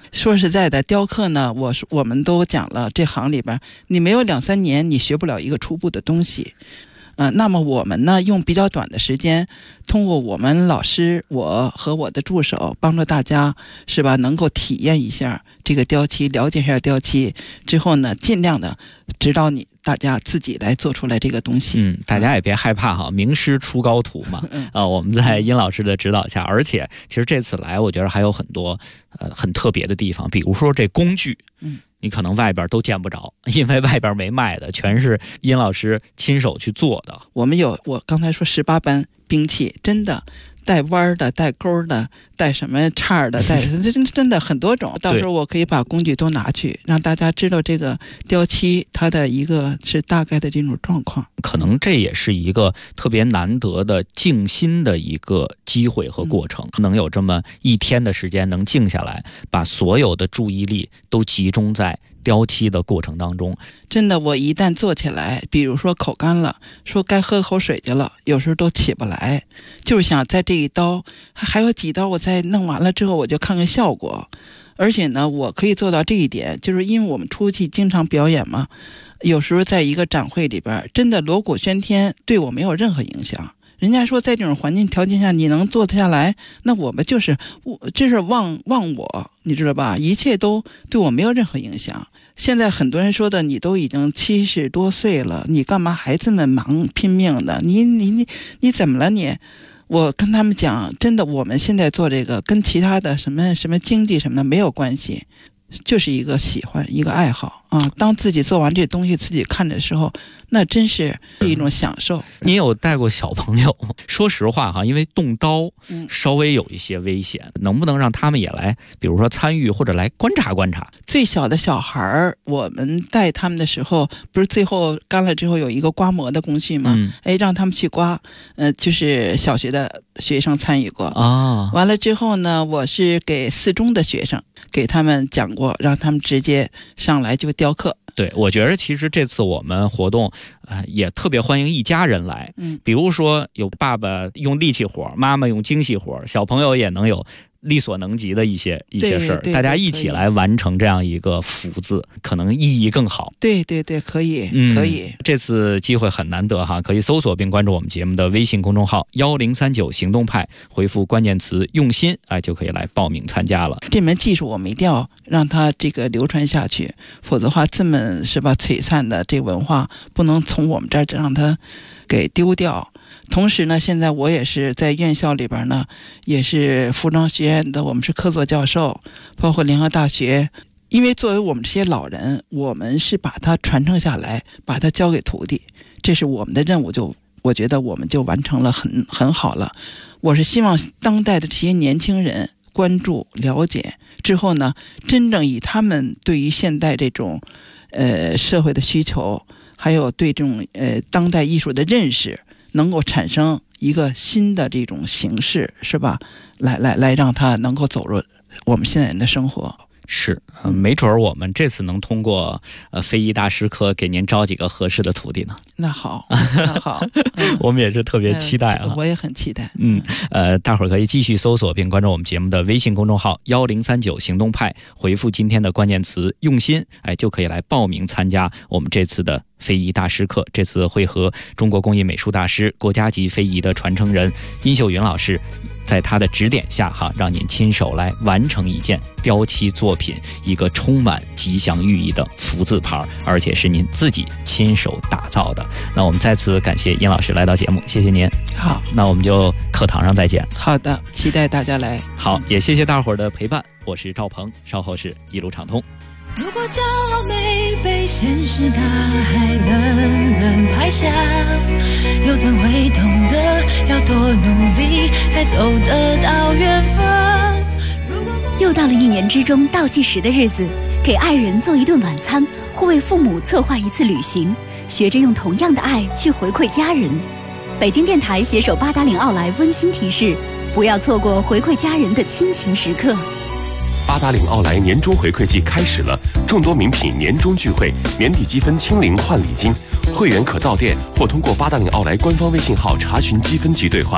说实在的，雕刻呢，我们都讲了，这行里边你没有2-3年，你学不了一个初步的东西。那么我们呢，用比较短的时间，通过我们老师，我和我的助手，帮助大家，是吧？能够体验一下这个雕漆，了解一下雕漆之后呢，尽量的指导大家自己来做出来这个东西。 大家也别害怕哈，名师出高徒嘛。我们在殷老师的指导下，而且其实这次来，我觉得还有很多很特别的地方，比如说这工具。你可能外边都见不着，因为外边没卖的，全是殷老师亲手去做的。 我刚才说18般兵器，真的带弯的、带钩的、带什么叉的、带真的很多种。到时候我可以把工具都拿去，让大家知道这个雕漆它的一个是大概的这种状况。 可能这也是一个特别难得的静心的一个机会和过程，能有这么1天的时间能静下来，把所有的注意力都集中在雕漆的过程当中。 真的，我一旦做起来，比如说口干了，说该喝口水去了，有时候都起不来，就是想在这一刀还有几刀，我再弄完了之后，我就看看效果。而且呢，我可以做到这一点，就是因为我们出去经常表演嘛，有时候在一个展会里边，真的锣鼓喧天，对我没有任何影响。人家说在这种环境条件下你能做得下来，那我们这是忘我，你知道吧？一切都对我没有任何影响。现在很多人说的，你都已经70多岁了，你干嘛还这么忙拼命的？你怎么了你？我跟他们讲，真的，我们现在做这个跟其他的什么经济什么的没有关系，就是一个喜欢，一个爱好啊。当自己做完这东西自己看的时候，那真是一种享受。 你有带过小朋友？说实话哈，因为动刀稍微有一些危险，能不能让他们也来，比如说参与或者来观察观察？ 最小的小孩我们带他们的时候，不是最后干了之后有一个刮模的工序吗？让他们去刮，就是小学的学生参与过啊。完了之后呢，我是给4中的学生给他们讲过，让他们直接上来就雕刻。 对，我觉得其实这次我们活动，也特别欢迎一家人来。比如说有爸爸用力气活，妈妈用精细活，小朋友也能有力所能及的一些事儿，大家一起来完成这样一个福字，可能意义更好。 对，可以，可以。 这次机会很难得哈，可以搜索并关注我们节目的微信公众号1039行动派，回复关键词用心，就可以来报名参加了。 这门技术我们一定要让它这个流传下去，否则的话这么是吧璀璨的这文化不能从我们这儿让它给丢掉。同时呢，现在我也是在院校里边呢，也是服装学院的，我们是客座教授，包括联合大学。因为作为我们这些老人，我们是把它传承下来，把它交给徒弟，这是我们的任务，我觉得我们就完成了很好了。我是希望当代的这些年轻人关注了解之后呢，真正以他们对于现代这种社会的需求，还有对这种当代艺术的认识，能够产生一个新的这种形式，是吧？来让它能够走入我们现在人的生活。 是，没准我们这次能通过非遗大师课给您招几个合适的徒弟呢。 那好， 我们也是特别期待啊， 我也很期待。 大伙儿可以继续搜索并关注我们节目的微信公众号1039行动派，回复今天的关键词用心，就可以来报名参加我们这次的非遗大师课。这次会和中国工艺美术大师、国家级非遗的传承人殷秀云老师，在他的指点下让您亲手来完成一件雕漆作品，一个充满吉祥寓意的福字牌，而且是您自己亲手打造的。那我们再次感谢殷老师来到节目，谢谢您。 好， 那我们就课堂上再见。 好的，期待大家来。 好，也谢谢大伙儿的陪伴，我是赵鹏，稍后是一路畅通。 如果骄傲没被现实大海冷冷拍下，又怎会懂得要多努力才走得到远方？ 又到了1年之中倒计时的日子，给爱人做一顿晚餐，或为父母策划一次旅行，学着用同样的爱去回馈家人。北京电台携手八达岭奥莱温馨提示，不要错过回馈家人的亲情时刻。 八达岭奥莱年终回馈季开始了，众多名品年终聚会，年底积分清零换礼金，会员可到店或通过八达岭奥莱官方微信号查询积分及兑换。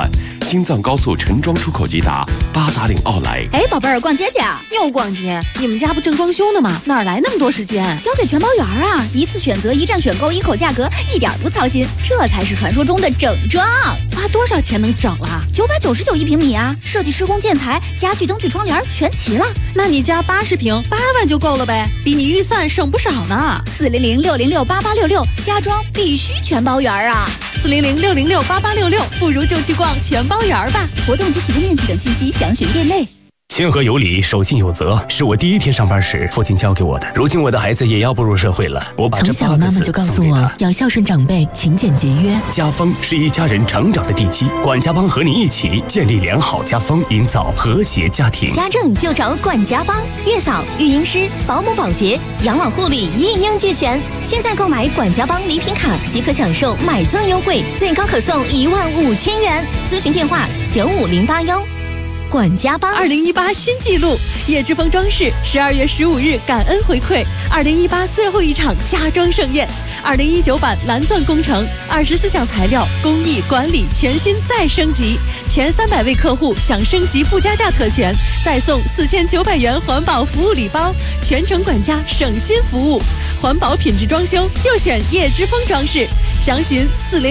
京藏高速陈庄出口即达，八达岭奥莱。 哎，宝贝儿，逛街去啊？ 又逛街？你们家不正装修呢吗？哪来那么多时间？ 交给全包园啊！一次选择，一站选购，一口价格，一点不操心，这才是传说中的整装。 花多少钱能整了 ？999一平米啊！设计、施工、建材、家具、灯具、窗帘全齐了。 那你家80平，8万就够了呗，比你预算省不少呢。 400-606-8866，家装必须全包园啊 ！400-606-8866，不如就去逛全包园吧。 活动及启动面积等信息详询店内。 谦和有礼，守信有责，是我第一天上班时父亲教给我的。如今我的孩子也要步入社会了，我把这从小妈妈就告诉我要孝顺长辈，勤俭节约。 家风是一家人成长的地基，管家帮和你一起建立良好家风，营造和谐家庭。 家政就找管家帮，月嫂、育婴师、保姆、保洁、养老护理一应俱全。现在购买管家帮礼品卡即可享受买赠优惠，最高可送15000元。咨询电话95081。管家帮2018新纪录，叶之峰装饰12月15日感恩回馈2018最后一场家装盛宴，2019版蓝钻工程24项材料工艺管理全新再升级，前300位客户享升级附加价特权，再送4900元环保服务礼包，全程管家省心服务，环保品质装修就选叶之峰装饰，详询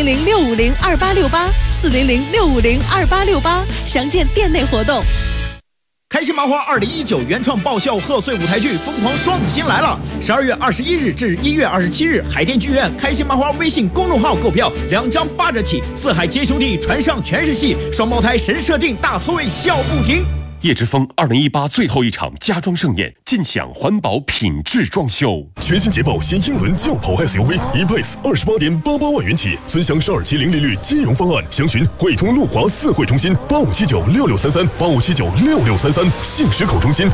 400-650-2868，400-650-2868，详见店内活动。 开心麻花2019原创爆笑贺岁舞台剧《疯狂双子星》来了！12月21日至1月27日，海淀剧院开心麻花微信公众号购票，2张8折起。四海皆兄弟，船上全是戏，双胞胎神设定，大错位笑不停。 叶之峰2018最后一场家装盛宴，尽享环保品质装修。 全新捷豹新英伦轿跑 SUV E-Pace 28.88万元起，尊享12期零利率金融方案，详询汇通路华4会中心85796633，85796633，信实口中心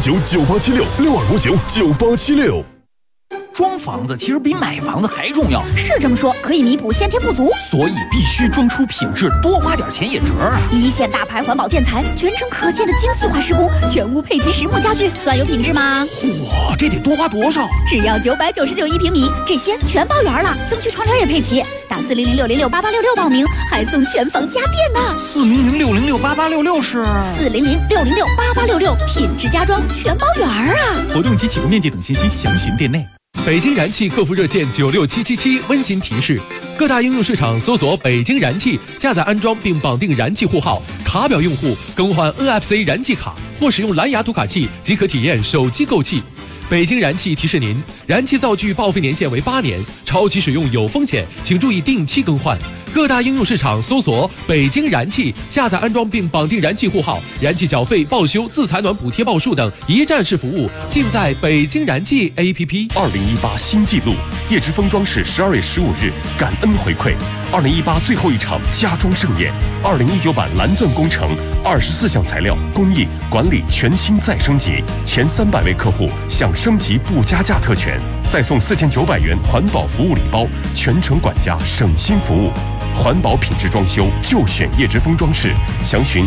62599876，62599876。 装房子其实比买房子还重要， 是这么说，可以弥补先天不足， 所以必须装出品质，多花点钱也值啊！ 一线大牌环保建材，全程可见的精细化施工，全屋配齐实木家具，算有品质吗？ 嚯，这得多花多少？ 只要999一平米，这些全包圆了，灯具窗帘也配齐。打400-606-8866报名，还送全房家电呢。 400-606-8866是 400-606-8866，品质家装全包圆啊！ 活动及启动面积等信息详询店内。 北京燃气客服热线96777温馨提示：各大应用市场搜索北京燃气，下载安装并绑定燃气户号，卡表用户更换 NFC 燃气卡或使用蓝牙读卡器即可体验手机购气。北京燃气提示您，燃气灶具报废年限为8年，超期使用有风险，请注意定期更换。各大应用市场搜索北京燃气，下载安装并绑定燃气户号，燃气缴费、报修、自采暖补贴报数等一站式服务，尽在北京燃气 APP。 2018新纪录，叶之峰装饰12月15日感恩回馈，2018最后一场家装盛宴，2019版蓝钻工程24项材料工艺管理全新再升级，前300位客户享升级不加价特权，再送4900元环保服务礼包，全程管家省心服务。环保品质装修就选叶之峰装饰，详询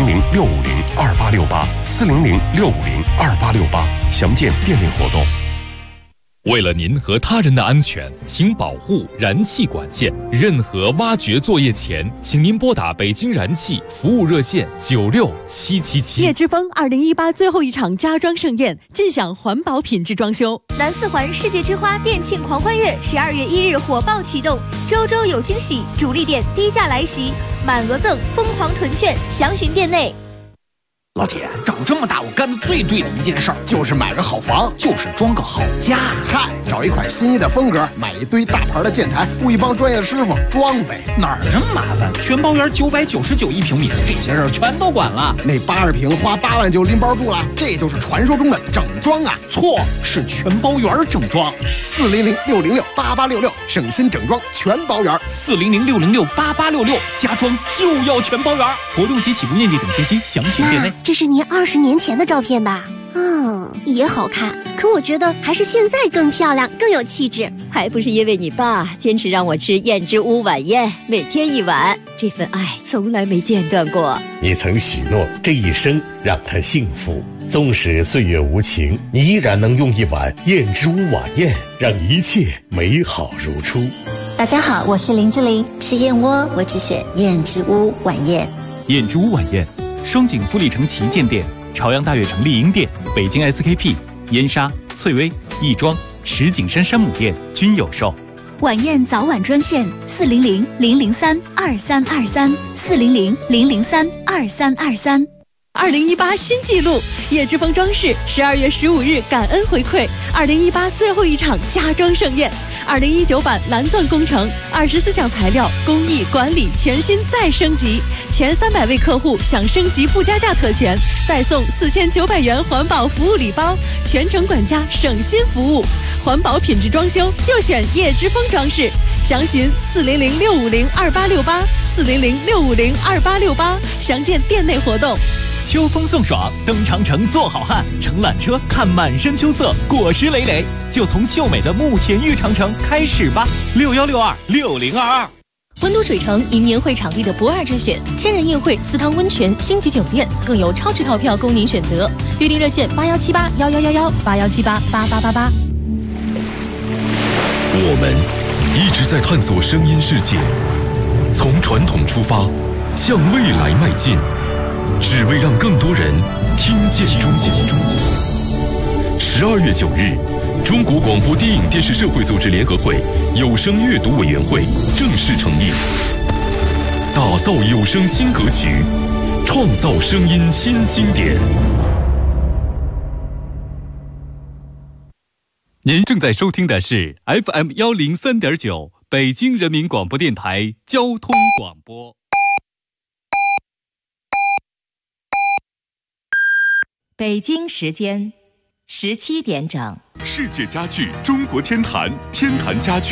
400-650-2868，400-650-2868，详见店内活动。 为了您和他人的安全，请保护燃气管线。任何挖掘作业前，请您拨打北京燃气服务热线96777。 叶之峰2018最后一场家装盛宴，尽享环保品质装修。 南四环世界之花店庆狂欢月12月1日火爆启动，周周有惊喜，主力店低价来袭，满额赠，疯狂囤券，详询店内。 老铁，长这么大我干的最对的一件事儿就是买个好房， 就是装个好家。 嗨，找一款心仪的风格，买一堆大牌的建材，雇一帮专业师傅装呗。 哪儿这么麻烦？全包园999一平米，这些事儿全都管了。 那80平花8万就拎包住了，这就是传说中的整装啊！ 错，是全包园整装。 400-606-8866，省心整装全包园。 400-606-8866，家装就要全包园。活动及启动面积等信息详询店内。 这是您20年前的照片吧？也好看，可我觉得还是现在更漂亮，更有气质。 还不是因为你爸坚持让我吃燕之屋晚宴，每天1碗，这份爱从来没间断过。 你曾许诺这一生让他幸福，纵使岁月无情，你依然能用1碗燕之屋晚宴，让一切美好如初。 大家好，我是林志玲，吃燕窝我只选燕之屋晚宴。 燕之屋晚宴，双井富力城旗舰店、朝阳大悦城丽婴店、北京 SKP、燕莎、翠微、亦庄、石景山山姆店均有售。 晚宴早晚专线400-003-2323，400-003-2323。 2018新纪录，叶之峰装饰12月15日感恩回馈2018最后一场家装盛宴，2019版蓝钻工程24项材料工艺管理全新再升级，前300位客户享升级附加价特权，再送4900元环保服务礼包，全程管家省心服务，环保品质装修就选叶之峰装饰，详询400-650-2868，400-650-2868，详见店内活动。 秋风送爽，登长城做好汉，乘缆车看满山秋色，果实累累，就从秀美的慕田峪长城开始吧。61626022。 温都水城迎年会场地的不二之选，千人宴会、4汤温泉、星级酒店，更有超值套票供您选择。预订热线81781111，81788888。 我们一直在探索声音世界，从传统出发，向未来迈进，只为让更多人听见中国。12月9日，中国广播电影电视社会组织联合会有声阅读委员会正式成立，打造有声新格局，创造声音新经典。 您正在收听的是 FM 103.9北京人民广播电台交通广播。 北京时间17点整。 世界家具中国天坛，天坛家具